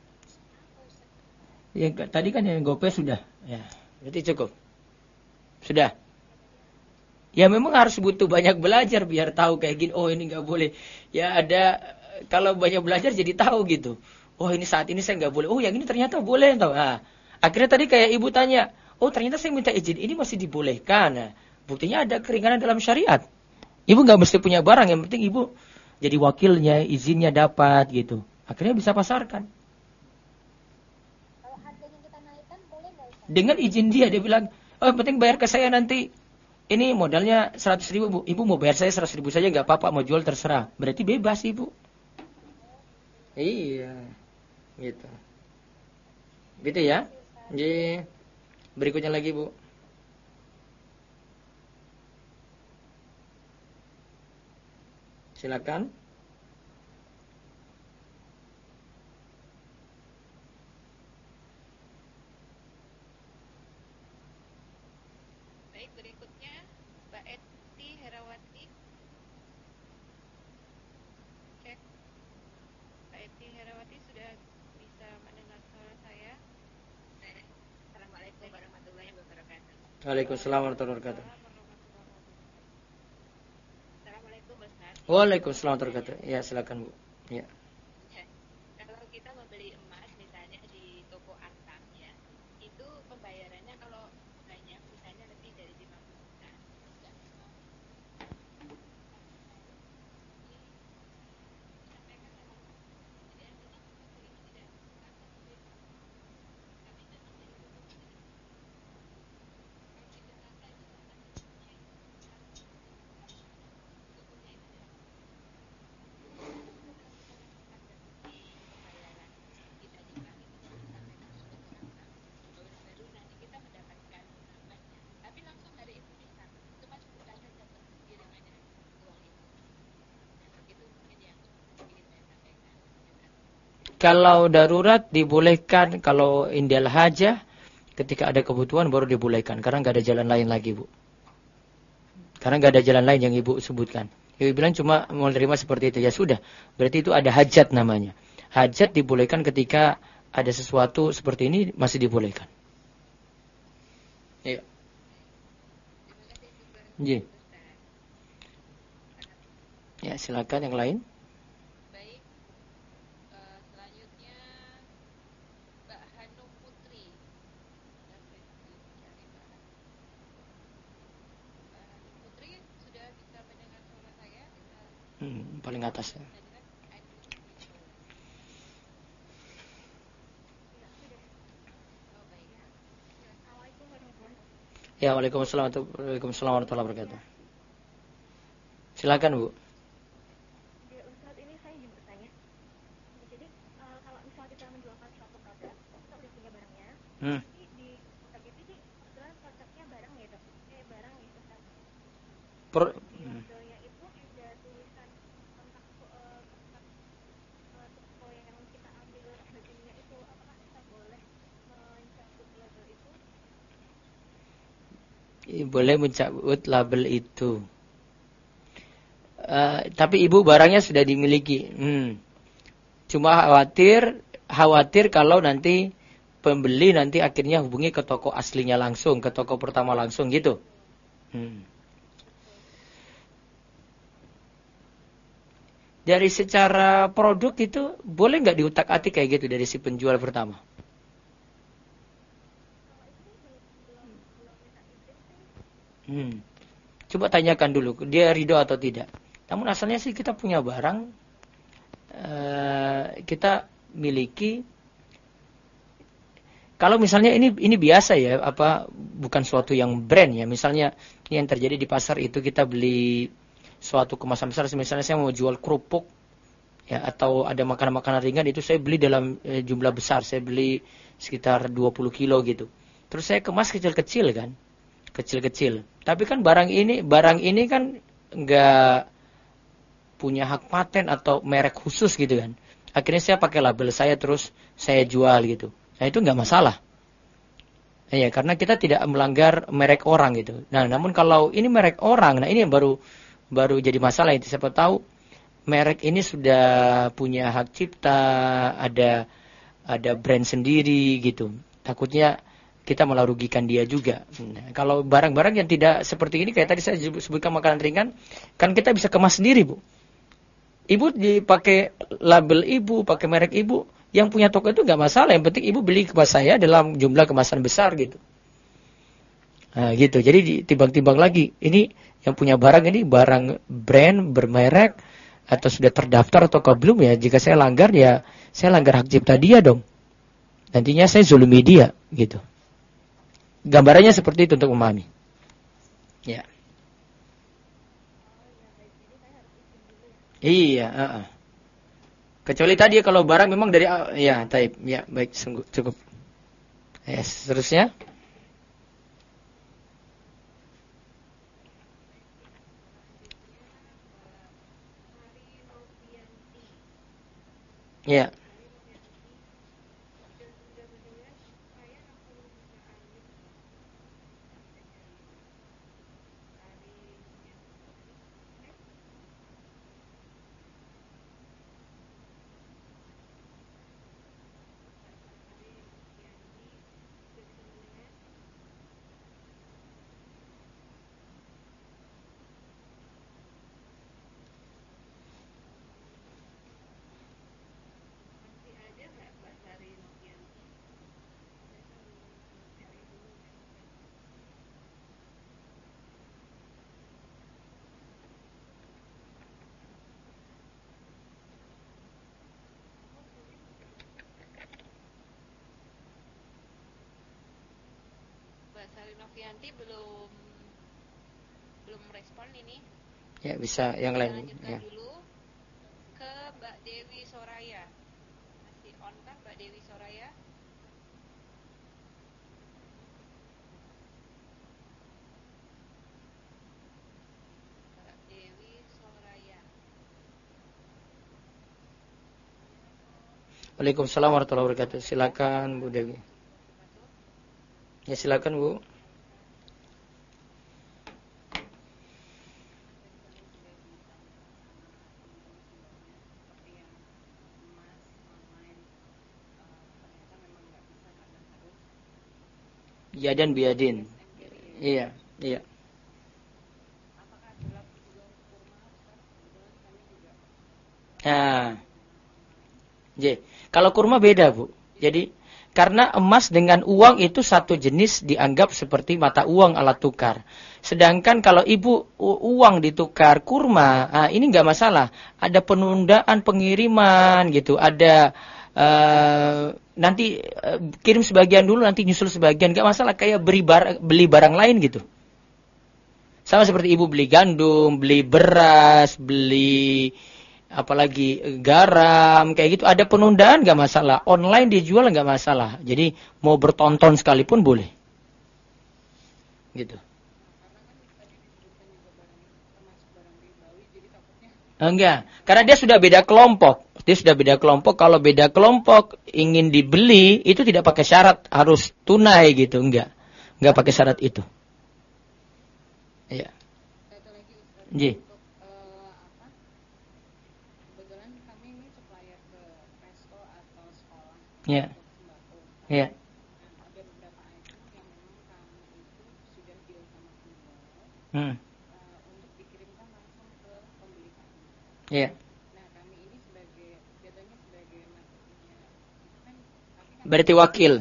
Yang tadi kan yang GoPay sudah. Ya, berarti cukup. Sudah. Ya memang harus butuh banyak belajar biar tahu kayak gini. Oh ini nggak boleh. Ya ada kalau banyak belajar jadi tahu gitu. Oh ini saat ini saya nggak boleh. Oh yang ini ternyata boleh tahu. Nah, akhirnya tadi kayak ibu tanya. Oh ternyata saya minta izin ini masih dibolehkan. Nah, buktinya ada keringanan dalam syariat. Ibu nggak mesti punya barang. Yang penting ibu jadi wakilnya, izinnya dapat gitu. Akhirnya bisa pasarkan. Kalau harganya kita naikkan boleh nggak Ustaz? Dengan izin dia bilang, oh yang penting bayar ke saya nanti. Ini modalnya 100.000 Bu. Ibu mau bayar saya 100.000 saja nggak apa-apa, mau jual terserah. Berarti bebas Ibu. Iya. Gitu. Gitu ya. Jadi berikutnya lagi Bu. Silakan. Baik, berikutnya Mbak Eti Herawati. Cek. Mbak Eti Herawati sudah bisa mendengar suara saya. Assalamualaikum warahmatullahi wabarakatuh. Waalaikumsalam warahmatullahi wabarakatuh. Assalamualaikum Ustaz. Waalaikumsalam warahmatullahi wabarakatuh. Ya silakan Bu. Ya. Ya, kalau kita membeli emas misalnya di toko Antam ya, itu pembayarannya kalau banyak misalnya lebih dari 50 juta. Tapi langsung dari itu bisa, cuma sebulan saja kirimannya uang itu. Nah, begitu mungkin yang ingin saya sampaikan. Kalau darurat dibolehkan, kalau indal hajah ketika ada kebutuhan baru dibolehkan karena nggak ada jalan lain lagi Bu. Karena nggak ada jalan lain yang Ibu sebutkan. Ibu bilang cuma mau terima seperti itu ya sudah. Berarti itu ada hajat namanya. Hajat dibolehkan ketika ada sesuatu seperti ini masih dibolehkan. Iya. Iya. Ya silakan yang lain. Baik, selanjutnya Mbak Hanum Putri. Mbak Hanum Putri sudah bisa mendengar suara saya? Paling atas ya. Ya, Waalaikumsalam warahmatullahi wabarakatuh. Silakan Bu. Ustaz, ini saya ingin bertanya. Jadi kalau misalnya kita menjualkan suatu produk, kita udah punya barangnya. Tapi di produk itu sih kebetulan produknya barang ya dok, barang ya Ustaz. Di labelnya itu ada tulisan kontak toko yang kita ambil bajunya itu. Apakah kita boleh mencabut label itu? Boleh mencabut label itu. Tapi ibu barangnya sudah dimiliki. Cuma khawatir kalau nanti pembeli nanti akhirnya hubungi ke toko aslinya langsung, ke toko pertama langsung gitu. Dari secara produk itu boleh nggak diutak-atik kayak gitu dari si penjual pertama? Coba tanyakan dulu dia ridho atau tidak. Namun asalnya sih kita punya barang, kita miliki. Kalau misalnya ini biasa ya, bukan suatu yang brand ya. Misalnya yang terjadi di pasar itu kita beli suatu kemasan besar. Misalnya saya mau jual kerupuk, ya atau ada makanan-makanan ringan itu saya beli dalam jumlah besar. Saya beli sekitar 20 kilo gitu. Terus saya kemas kecil-kecil kan, kecil-kecil. Tapi kan barang ini kan nggak punya hak paten atau merek khusus gitu kan. Akhirnya saya pakai label saya terus saya jual gitu. Nah itu nggak masalah. Ya karena kita tidak melanggar merek orang gitu. Nah namun kalau ini merek orang, nah ini yang baru jadi masalah itu. Siapa tahu merek ini sudah punya hak cipta, ada brand sendiri gitu. Takutnya kita malah rugikan dia juga. Nah, kalau barang-barang yang tidak seperti ini, kayak tadi saya sebutkan makanan ringan, kan kita bisa kemas sendiri, Bu. Ibu dipakai label ibu, pakai merek ibu, yang punya toko itu nggak masalah. Yang penting ibu beli kemas saya dalam jumlah kemasan besar gitu. Nah, gitu. Jadi ditimbang-timbang lagi. Ini yang punya barang ini barang brand bermerek atau sudah terdaftar atau belum ya? Jika saya langgar ya saya langgar hak cipta dia dong. Nantinya saya zulumi dia gitu. Gambarannya seperti itu untuk memahami. Ya. Iya, kecuali tadi kalau barang memang dari ya, taib. Ya, baik, cukup. Ya, seterusnya. Ya. Mbak Sari Novianti belum respon ini. Ya, bisa yang lain. Lanjutkan Ya. dulu ke Mbak Dewi Soraya. Masih on kan Mbak Dewi Soraya? Mbak Dewi Soraya. Waalaikumsalam warahmatullahi wabarakatuh. Silakan Bu Dewi. Ya, silakan Bu. Yadan biadin. Iya, iya. Nah, kalau kurma beda, Bu. Jadi karena emas dengan uang itu satu jenis dianggap seperti mata uang alat tukar. Sedangkan kalau ibu uang ditukar kurma, ini nggak masalah. Ada penundaan pengiriman gitu, ada nanti kirim sebagian dulu, nanti nyusul sebagian, nggak masalah. Kayak beli barang lain gitu. Sama seperti ibu beli gandum, beli beras, beli apalagi garam, kayak gitu. Ada penundaan nggak masalah. Online dijual nggak masalah. Jadi mau bertonton sekalipun boleh. Gitu. Enggak, karena dia sudah beda kelompok. Dia sudah beda kelompok. Kalau beda kelompok ingin dibeli, itu tidak pakai syarat harus tunai gitu. Enggak pakai syarat itu. Iya. Ji. Kebetulan kami ini supplier ke resto atau sekolah. Iya. Iya. Ada beberapa item yang memang kami itu sudah deal sama penjual untuk dikirimkan langsung ke pembeli kami. Iya. Nah, kami ini jatuhnya sebagai marketingnya itu kan, tapi kan Berarti wakil.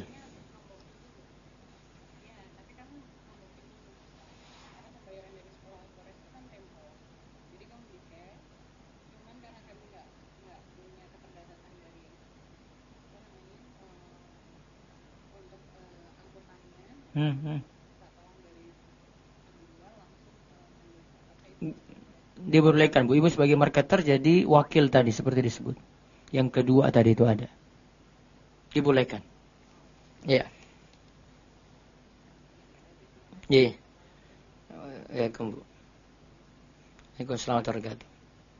ya, tapi kamu ngomongin dulu karena pembayaran dari sekolah atau resto kan tempo, jadi kamu di cash. Cuman karena kami nggak punya keterbatasan dari apa namanya untuk angkutannya, tak tolong dari penjual langsung ke pembeli. Apakah itu Dibolehkan Bu. Ibu sebagai marketer jadi wakil tadi seperti disebut. Yang kedua tadi itu ada. Dibolehkan. Iya. Iya. Ya, Bu. Waalaikumsalam warahmatullahi wabarakatuh.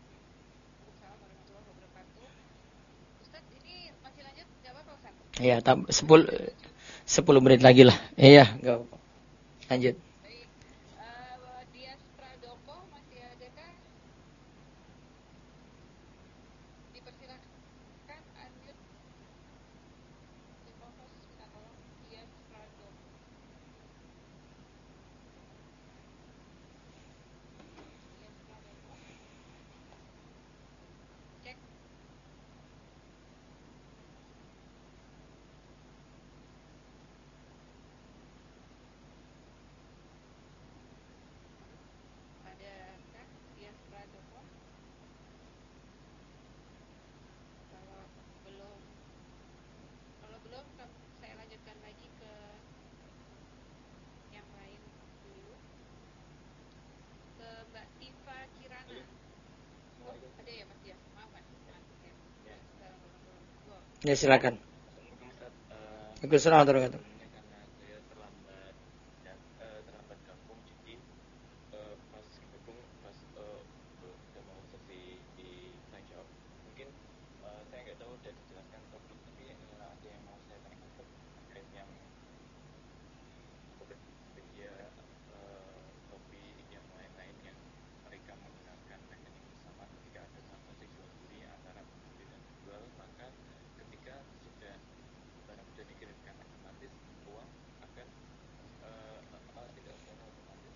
Ustaz, ini masih lanjut? Nggak apa-apa, Ustaz? Iya, 10 menit lagi lah. Iya, enggak apa-apa. Lanjut. Baik. Dias Pradoko masih ada kah? Ya silakan. Waalaikumsalam warahmatullahi wabarakatuh. Karena saya terlambat terlambat gabung, jadi pas gabung pas udah mau selesai di tanya jawab, mungkin saya nggak tahu udah dijelaskan topik, tapi ada yang mau saya tanyakan terkait yang media topik yang lain-lain yang mereka menggunakan rekening bersama ketika ada transaksi jual beli antara pembeli dan penjual, maka ketika barang sudah dikirimkan otomatis uang akan tidak secara otomatis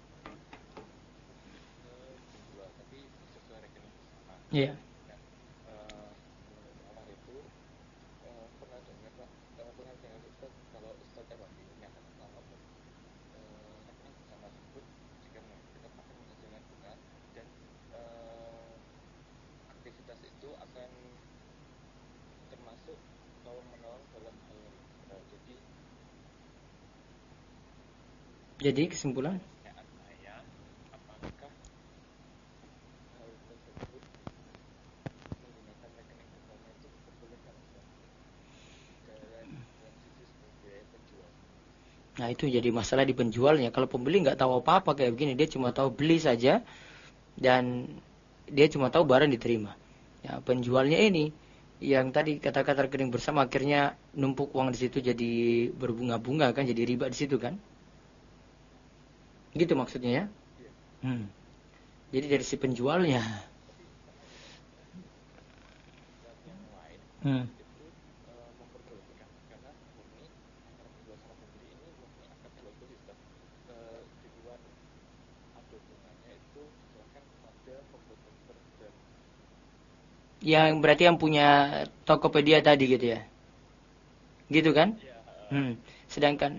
ke penjual, tapi sesuai rekening bersama. Iya. Nah, menurut orang itu pernah dengar Ustaz, kalau Ustaz Erwandi menyatakan kalau rekening bersama tersebut jika tetap akan menghasilkan bunga dan aktivitas itu akan termasuk tolong menolong dalam hal riba. Jadi kesimpulan? Pertanyaan saya, apakah hal tersebut menggunakan rekening bersama itu diperbolehkan dalam sisi sebagai penjual? Nah itu jadi masalah di penjualnya. Kalau pembeli nggak tahu apa-apa kayak begini, dia cuma tahu beli saja dan dia cuma tahu barang diterima. Ya, penjualnya ini yang tadi kata-kata rekening bersama akhirnya numpuk uang di situ jadi berbunga-bunga kan, jadi riba di situ kan? Gitu maksudnya ya? Jadi dari si penjualnya. Itu memperbolehkan karena murni antara penjual sama pembeli ini murni akan jual beli, di luar ada bunganya itu diserahkan kepada pembuat produk. Yang berarti yang punya Tokopedia tadi gitu ya? Gitu kan? Sedangkan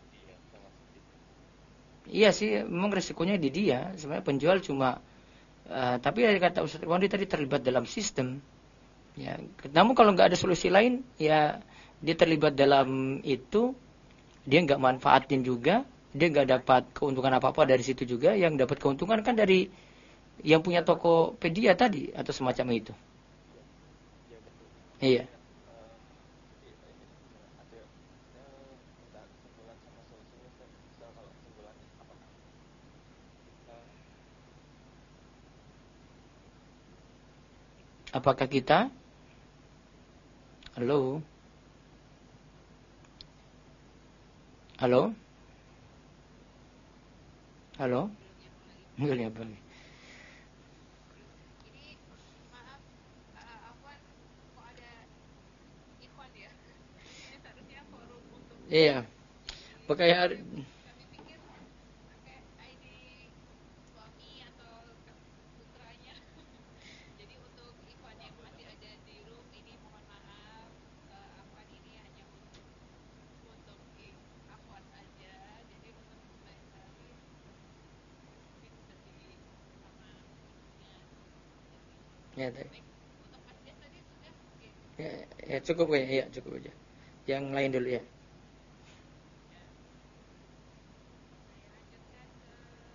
iya sih, memang resikonya di dia. Sebenarnya penjual cuma tapi kata Ustaz Wandi tadi terlibat dalam sistem. Ya, namun kalau nggak ada solusi lain, ya dia terlibat dalam itu, dia nggak manfaatin juga, dia nggak dapat keuntungan apa-apa dari situ juga. Yang dapat keuntungan kan dari yang punya Tokopedia tadi atau semacam itu. Iya. Apakah kita? Halo? Halo? Halo? Belum ya, Bang. Ini maaf, Afwan, kok ada Ikhwan ya? Ini seharusnya forum untuk Iya. Pakai kami pikir pakai ID suami atau putranya. Jadi untuk Ikhwan yang masih ada di room ini mohon maaf, Afwan ini hanya untuk Afwan aja. Jadi untuk lain kali mungkin lebih sama punya. ya, tadi. Baik, untuk Mas Des tadi sudah oke. Ya, cukup ya, iya cukup aja. Yang lain dulu ya. Saya lanjutkan ke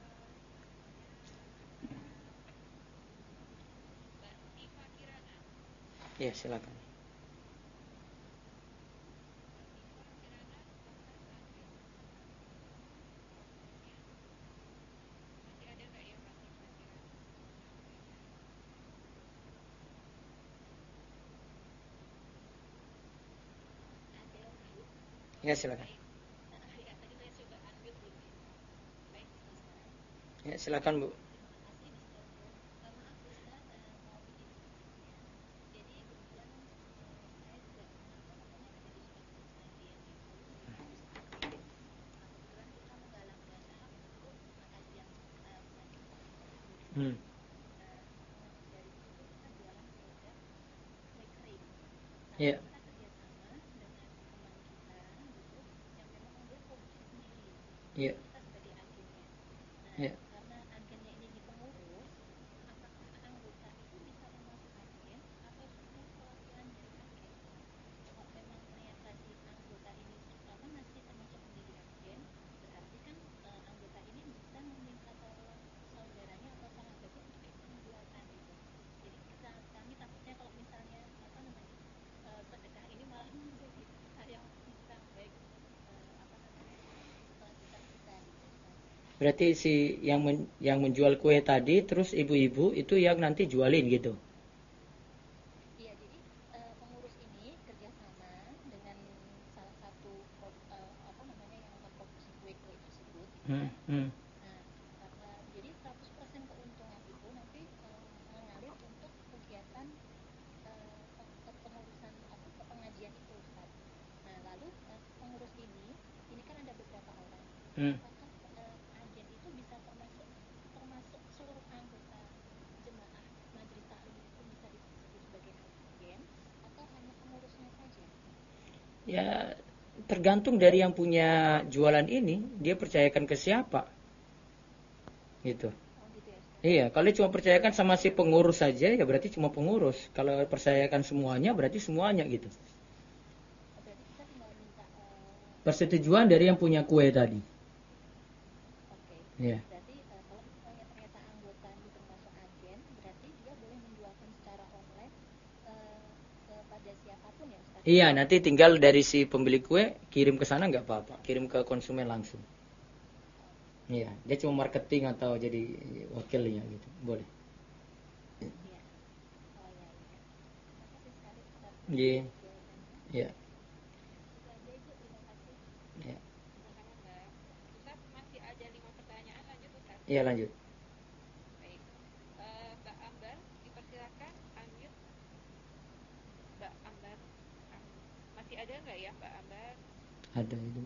Mbak Tifa Kirana. Ya, silakan. Mbak Tifa Kirana, apakah unmute? Masih ada nggak ya Mbak Tifa Kirana? Ya, silakan. Ya, tadi saya coba unmute dulu. Baik, Ya, silakan Bu. Ya. Ya. Ya. Berarti si yang menjual kue tadi, terus ibu-ibu itu yang nanti jualin gitu. Iya, jadi pengurus ini kerjasama dengan salah satu yang memproduksi kue-kue tersebut, gitu kan. Nah, jadi 100% keuntungan itu nanti mengalir untuk kegiatan kepengurusan pengajian itu, Ustaz. Nah, lalu pengurus ini kan ada beberapa orang. Apakah agen itu bisa termasuk seluruh anggota jemaah majelis taklim itu bisa disebut sebagai agen atau hanya pengurusnya saja? Ya, tergantung dari yang punya jualan ini, dia percayakan ke siapa. Gitu. Oh gitu ya, Ustaz. Iya, kalau cuma percayakan sama si pengurus saja, ya berarti cuma pengurus. Kalau percayakan semuanya, berarti semuanya gitu. Berarti kita tinggal minta Persetujuan dari yang punya kue tadi. oke. Iya. Berarti kalau misalnya ternyata anggota itu termasuk agen, berarti dia boleh menjualkan secara online kepada siapapun ya, Ustaz? Iya, nanti tinggal dari si pembeli kue kirim ke sana nggak apa-apa, kirim ke konsumen langsung. Iya, dia cuma marketing atau jadi wakilnya gitu, boleh. Iya. Oh ya, iya. Terima kasih sekali, Ustaz. Iya, Jawabannya. iya, Itu aja, Ibu. Terima kasih. iya. Sama-sama Mbak. Ustaz masih ada 5 pertanyaan, lanjut Ustaz. Iya, lanjut. Baik. Mbak Ambar, dipersilakan unmute. Mbak Ambar, masih ada nggak ya Mbak Ambar? Ada itu.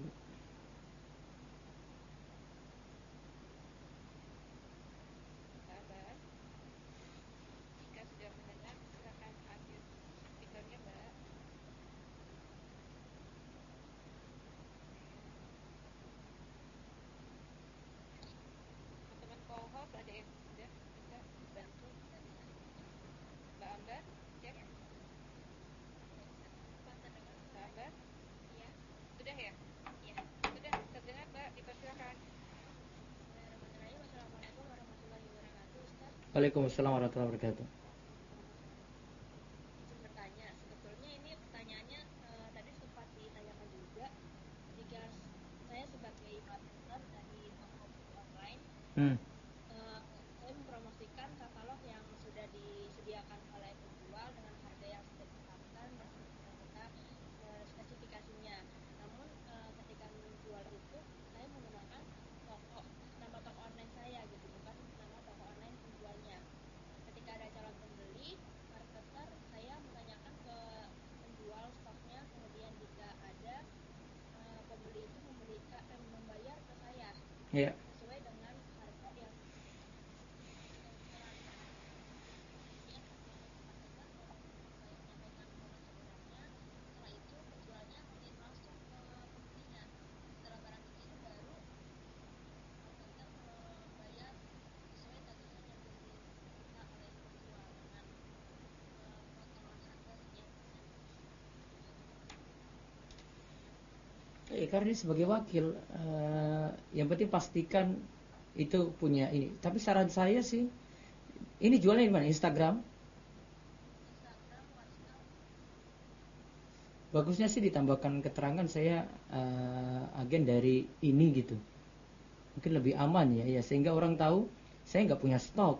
Mbak Ambar, jika sudah mendengar, silakan unmute speakernya Mbak. Teman-teman co-host ada yang sudah bisa bantu? Mbak Ambar, cek. Mbak Ambar? Iya. Sudah ya? Iya. Sudah terdengar Mbak, dipersilakan. Assalamualaikum warahmatullahi wabarakatuh, Ustaz. Waalaikumsalam warahmatullahi wabarakatuh. Izin bertanya, sebetulnya ini pertanyaannya tadi sempat ditanyakan juga ketika saya sebagai partner dari toko online, saya mempromosikan katalog yang sudah disediakan oleh penjual dengan harga yang sudah ditetapkan dan serta spesifikasinya. Namun ketika menjual itu saya menggunakan nama toko online saya gitu, bukan nama toko online penjualnya. Ketika ada calon pembeli, marketer saya menanyakan ke penjual stoknya, kemudian jika ada pembeli itu membayar ke saya Iya. sesuai dengan harga yang setelah itu penjualnya langsung ke pembelinya. Setelah barang dikirim baru marketer membayar sesuai tagihan yang diminta oleh penjual dengan potongan harga sekian persen. Karena ini sebagai wakil, yang penting pastikan itu punya ini. Tapi saran saya sih, ini jualnya di mana? Instagram? Bagusnya sih ditambahkan keterangan saya agen dari ini gitu. Mungkin lebih aman ya, sehingga orang tahu saya nggak punya stok.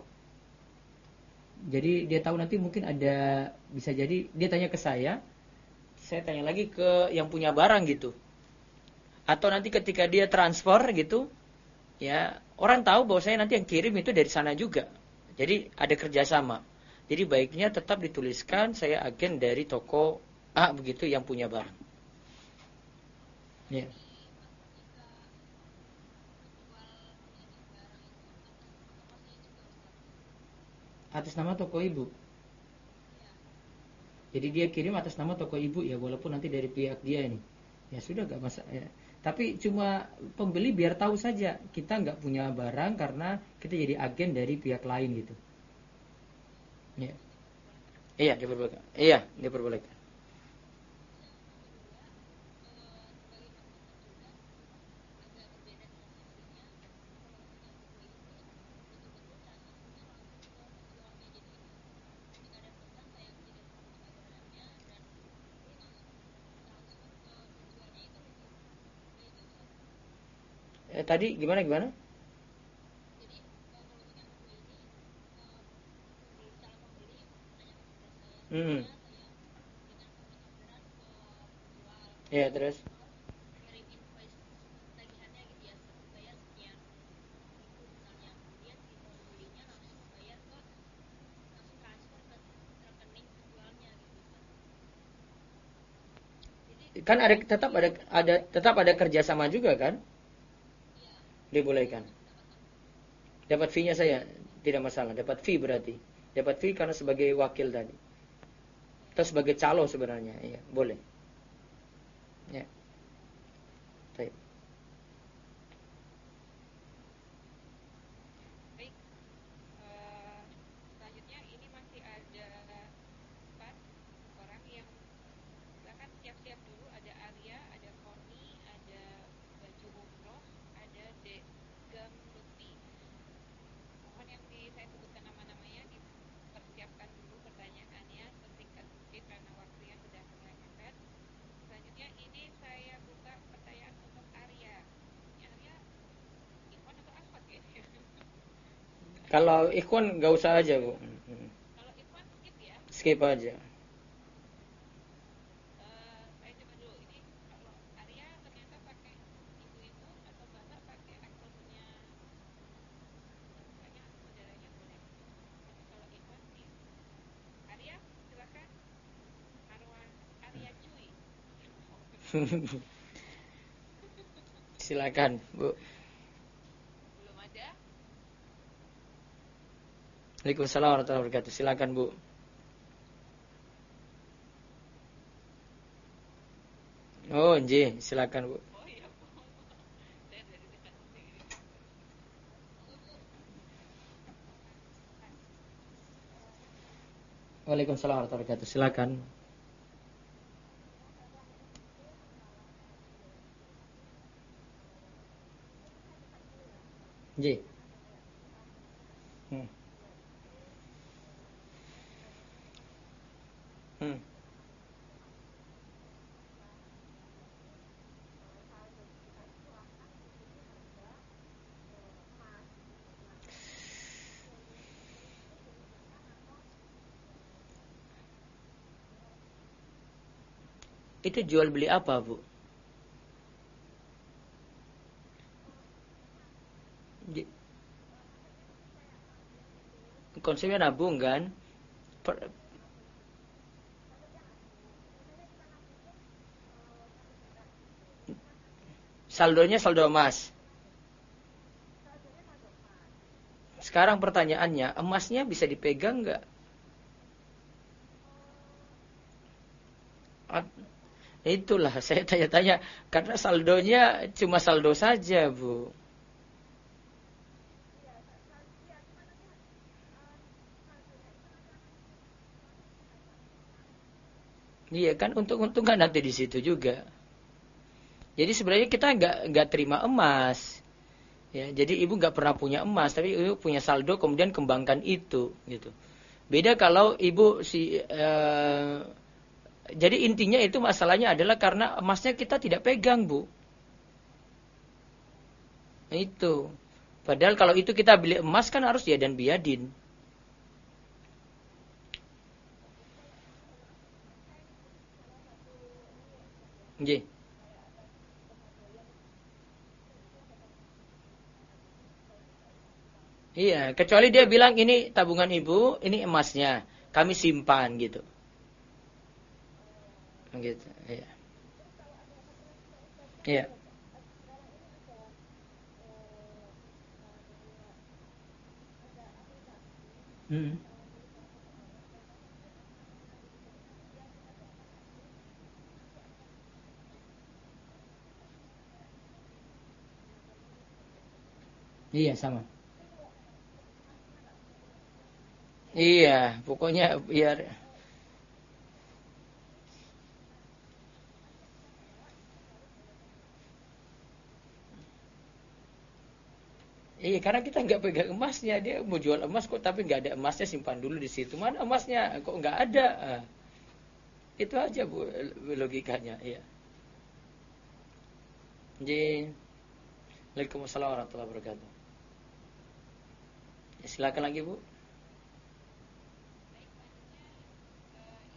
Jadi dia tahu nanti mungkin ada, bisa jadi dia tanya ke saya tanya lagi ke yang punya barang gitu. Atau nanti ketika dia transfer gitu, ya orang tahu bahwa saya nanti yang kirim itu dari sana juga. Jadi ada kerjasama. Jadi baiknya tetap dituliskan saya agen dari toko A begitu yang punya barang. Ya. Atas nama toko ibu. Jadi dia kirim atas nama toko ibu ya, walaupun nanti dari pihak dia ini. Ya sudah gak masalah ya. Tapi cuma pembeli biar tahu saja kita nggak punya barang karena kita jadi agen dari pihak lain gitu. Ya. Iya, diperbolehkan. Iya, diperbolehkan. Tadi gimana? Hmm. Ya, terus. kirim invoice tagihannya gitu ya, bayar sekian itu misalnya, kemudian si pembelinya langsung bayar ke, langsung transfer ke rekening penjualnya gitu Ustaz. Jadi Kan tetap ada kerjasama juga kan? ya Dibolehkan. Dapat fee-nya saya tidak masalah. Dapat fee berarti. Dapat fee karena sebagai wakil tadi. Atau sebagai calo sebenarnya. Iya, boleh. Ya. Baik. Baik, selanjutnya ini masih ada 4 orang yang silakan siap-siap dulu. Ada Arya, ada Koni, ada Baju Umroh, ada Degam Lutfi. Mohon yang saya sebutkan nama-namanya dipersiapkan dulu pertanyaannya sesingkat mungkin karena waktu yang sudah mulai mepet. Selanjutnya ini saya buka pertanyaan untuk Arya. Ini Arya, Ikhwan atau Akhwat ya? Kalau ikhwan nggak usah aja, Bu. Kalau Ikhwan skip ya. Skip aja. Saya coba dulu. Ini kalau Arya ternyata pakai ibu-ibu atau bapak pakai akunnya, bukannya saudaranya boleh. Tapi kalau Ikhwan sih. Arya, silakan. Arya Cuy. Silakan, Bu. Belum ada. Waalaikumsalam warahmatullahi wabarakatuh. Silakan, Bu. Oh, nggih, silakan, Bu. Oh iya, Bu. Saya dari dekat sini. Waalaikumsalam warahmatullahi wabarakatuh. Silakan. Nggih. Hmm. Hmm. Itu jual beli apa, Bu? Konsepnya nabung kan? Saldonya saldo emas. Sekarang pertanyaannya, emasnya bisa dipegang nggak? Itulah saya tanya-tanya karena saldonya cuma saldo saja, Bu. Iya kan untung-untungan nanti di situ juga. Jadi sebenarnya kita nggak terima emas. Ya, jadi ibu nggak pernah punya emas, tapi ibu punya saldo kemudian kembangkan itu, gitu. Beda kalau ibu jadi intinya itu masalahnya adalah karena emasnya kita tidak pegang, Bu. Nah, itu. Padahal kalau itu kita beli emas kan harus ya dan biadin. Nggih. Iya, kecuali dia bilang ini tabungan ibu, ini emasnya, kami simpan gitu. Gitu, iya. Iya. Hmm. Iya, sama. Iya, pokoknya biar iya, karena kita nggak pegang emasnya, dia mau jual emas kok tapi nggak ada emasnya, simpan dulu di situ. Mana emasnya? Kok nggak ada? Ah, itu aja, Bu, logikanya. Iya. Jadi, Waalaikumsalam warahmatullahi wabarakatuh. Ya, silakan lagi, Bu. Baik, selanjutnya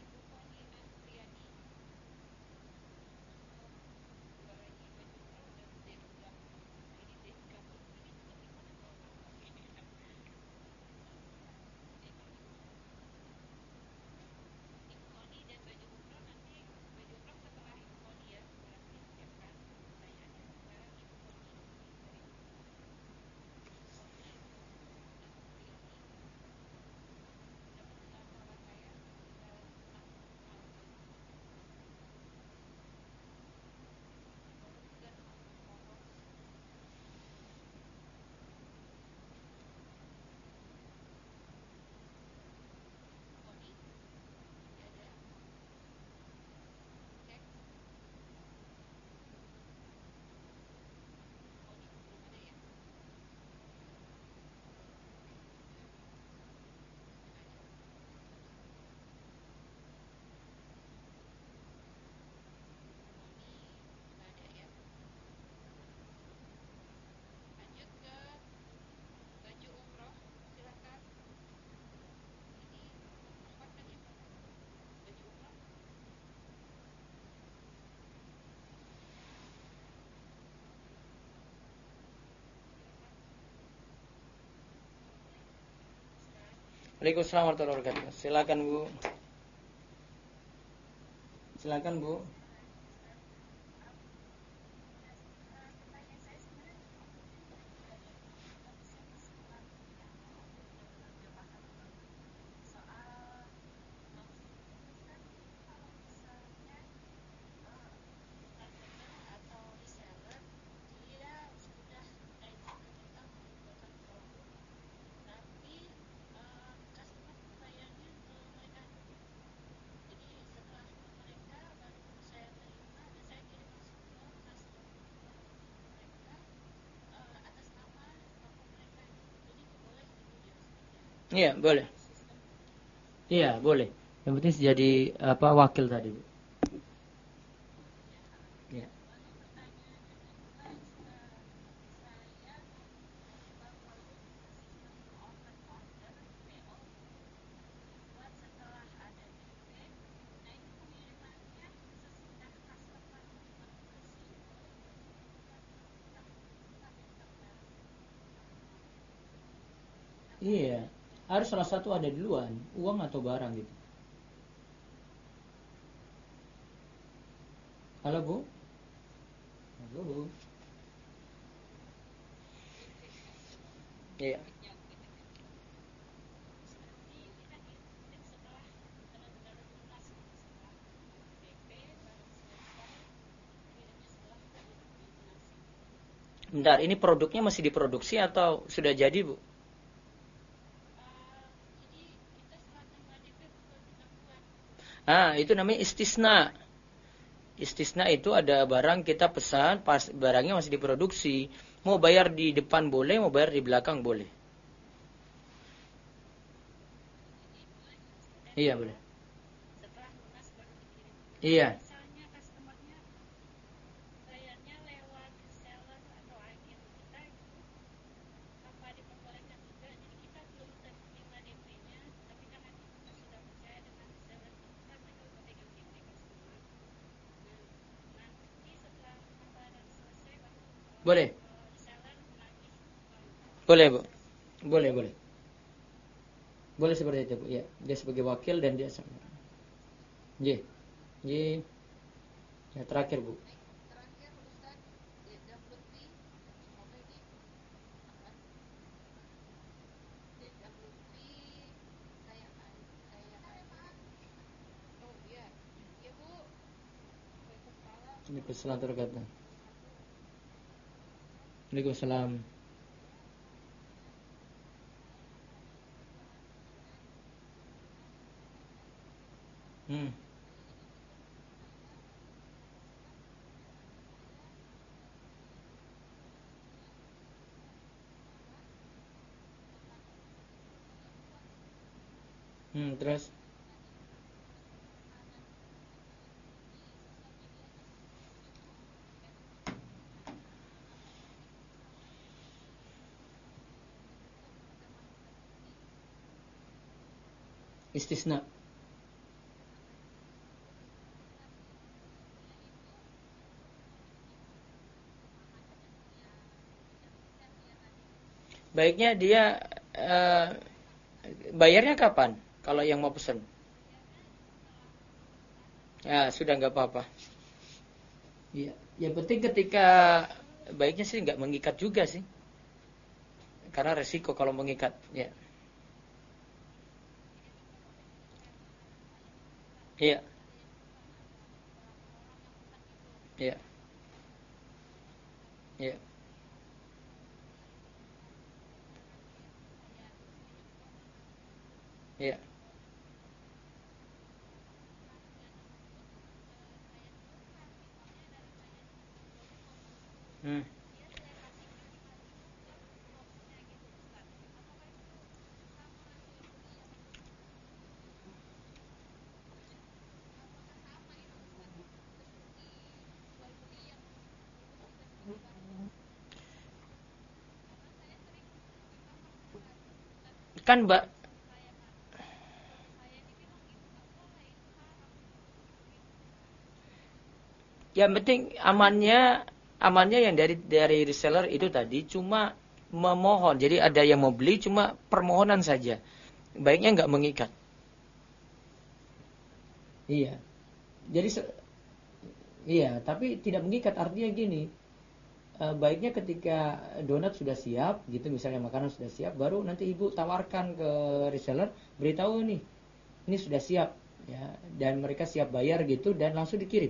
Waalaikumsalam warahmatullahi wabarakatuh. Silakan Bu. Silakan Bu. Iya, boleh. Iya, boleh. Yang penting jadi wakil tadi, Bu. Ya. Iya, harus salah satu ada duluan, uang atau barang gitu. Halo Bu? Halo Bu? Iya. Bentar, ini produknya masih diproduksi atau sudah jadi, Bu? Itu namanya istisna. Istisna itu ada barang kita pesan, pas barangnya masih diproduksi. Mau bayar di depan boleh, mau bayar di belakang boleh. Iya, boleh. Iya. Boleh. Boleh, Bu. Boleh, boleh. Boleh seperti itu, Bu. Ya, dia sebagai wakil dan dia sama. J. J. Ya, terakhir, Bu. Waalaikumsalam terkata. Waalaikumsalam. Terus istisna. Baiknya dia bayarnya kapan? Kalau yang mau pesan? Ya, sudah nggak apa-apa. Iya, yang penting ketika baiknya sih nggak mengikat juga sih. Karena resiko kalau mengikat, ya. Iya. Iya. Iya. Iya. Kan Mbak, yang penting amannya yang dari reseller itu tadi cuma memohon. Jadi ada yang mau beli cuma permohonan saja. baiknya nggak mengikat. Iya. Jadi iya, tapi tidak mengikat artinya gini. Baiknya ketika donat sudah siap, gitu misalnya makanan sudah siap, baru nanti ibu tawarkan ke reseller, beritahu nih, ini sudah siap, ya, dan mereka siap bayar gitu dan langsung dikirim.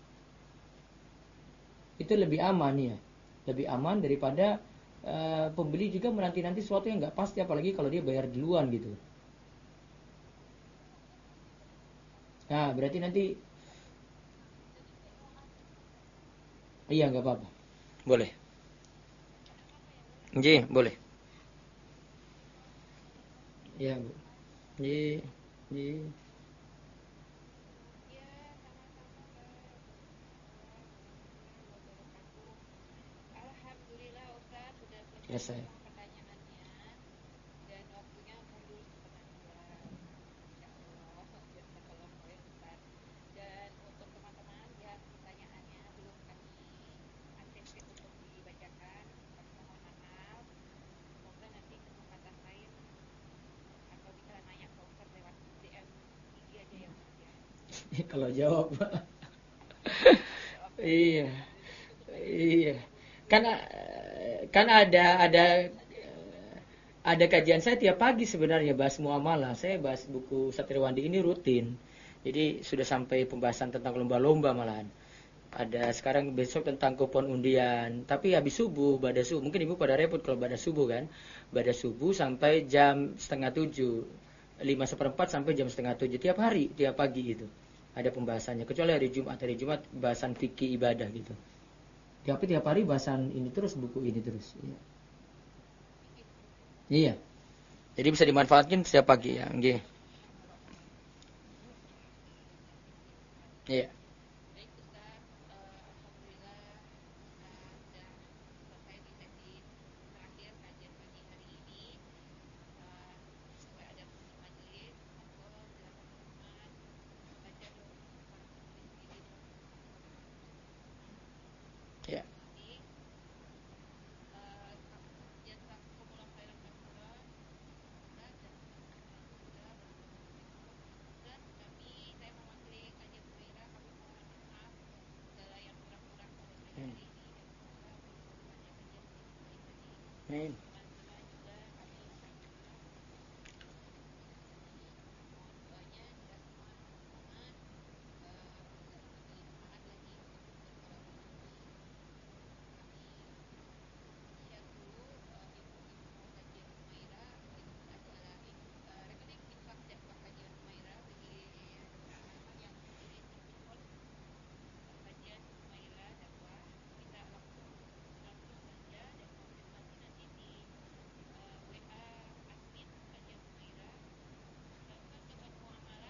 Itu lebih aman ya, lebih aman daripada pembeli juga menanti-nanti sesuatu yang nggak pasti, apalagi kalau dia bayar duluan gitu. Nah, berarti nanti iya nggak apa-apa. Boleh. Iya, boleh. Iya, Bu. Iya, iya. Ya, sama-sama Mbak. Alhamdulillah Ustaz sudah Ya selesai saya. semua pertanyaannya dan waktunya mundur setengah jam. Insya Allah, jazakallah khair Ustaz. Dan untuk teman-teman yang pertanyaannya belum kami ACC untuk dibacakan, kami mohon maaf. Semoga nanti kesempatan lain atau bisa nanya ke Ustaz lewat DM IG aja ya Ustaz ya. Kalau jawab. Jawab. Iya. Jadi ditutup aja. Iya. Kan ada kajian saya tiap pagi sebenarnya bahas muamalah. Saya bahas buku Satriwandi ini rutin. Jadi sudah sampai pembahasan tentang lomba-lomba malahan. Ada sekarang besok tentang kupon undian. Tapi habis subuh, pada subuh. Mungkin ibu pada repot kalau pada subuh kan. Pada subuh sampai jam 6:30. 5:15 sampai jam 6:30. Tiap hari, tiap pagi itu. Ada pembahasannya. Kecuali hari Jumat bahasan fikih ibadah gitu. Tapi tiap hari bahasan ini terus, buku ini terus. Iya. Iya. Jadi bisa dimanfaatkan setiap pagi ya. Nggih. Iya. Baik Ustaz, Alhamdulillah kita sudah selesai di sesi terakhir kajian pagi hari ini. Supaya ada kunci majelis, monggo silakan teman-teman baca doa kafaratul majelis ini doa Iya. ini. Jazakumullah khairan katsiran Ustaz dan teman-teman juga barakallahu fikum. Ustaz, saya mewakili kajian Humaira, kami mohon maaf segala yang kurang-kurang pada sore hari ini dan semoga kedepannya kajian menjadi baik lagi. Amin. Teman-teman juga kami alhamdulillah mohon doanya kita semua teman-teman agar lebih semangat lagi untuk bertawakal lagi. Kami share dulu info-info kajian Humaira. Ini adalah rekening infak dakwah kajian Humaira bagi teman-teman yang ingin mensupport kajian Humaira dakwah, bisa langsung saja dan konfirmasi nanti di WA admin kajian Humaira. Untuk teman muamalah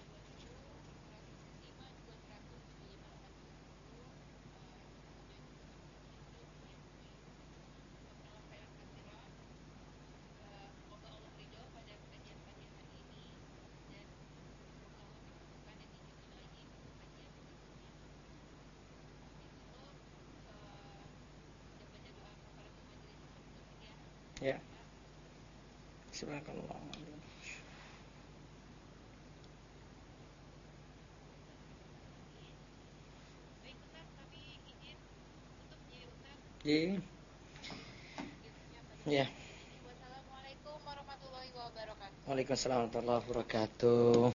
520 105 2175 810, kemudian juga akun YouTube kajian Humaira. Jazakallah khairan katsiran. Semoga Allah ridho pada kajian pagi hari ini dan semoga Allah pertemukan dan ijabah lagi untuk kajian berikutnya. Ditutup, kita baca doa kafaratul majelis penutup ya. Ya. Pak. Subhanallah. Baik Ustaz, kami izin tutup ya Ustaz Iya. kegiatannya pada Ya. sore hari ini. Wassalamualaikum warahmatullahi wabarakatuh. Waalaikumsalam warahmatullahi wabarakatuh.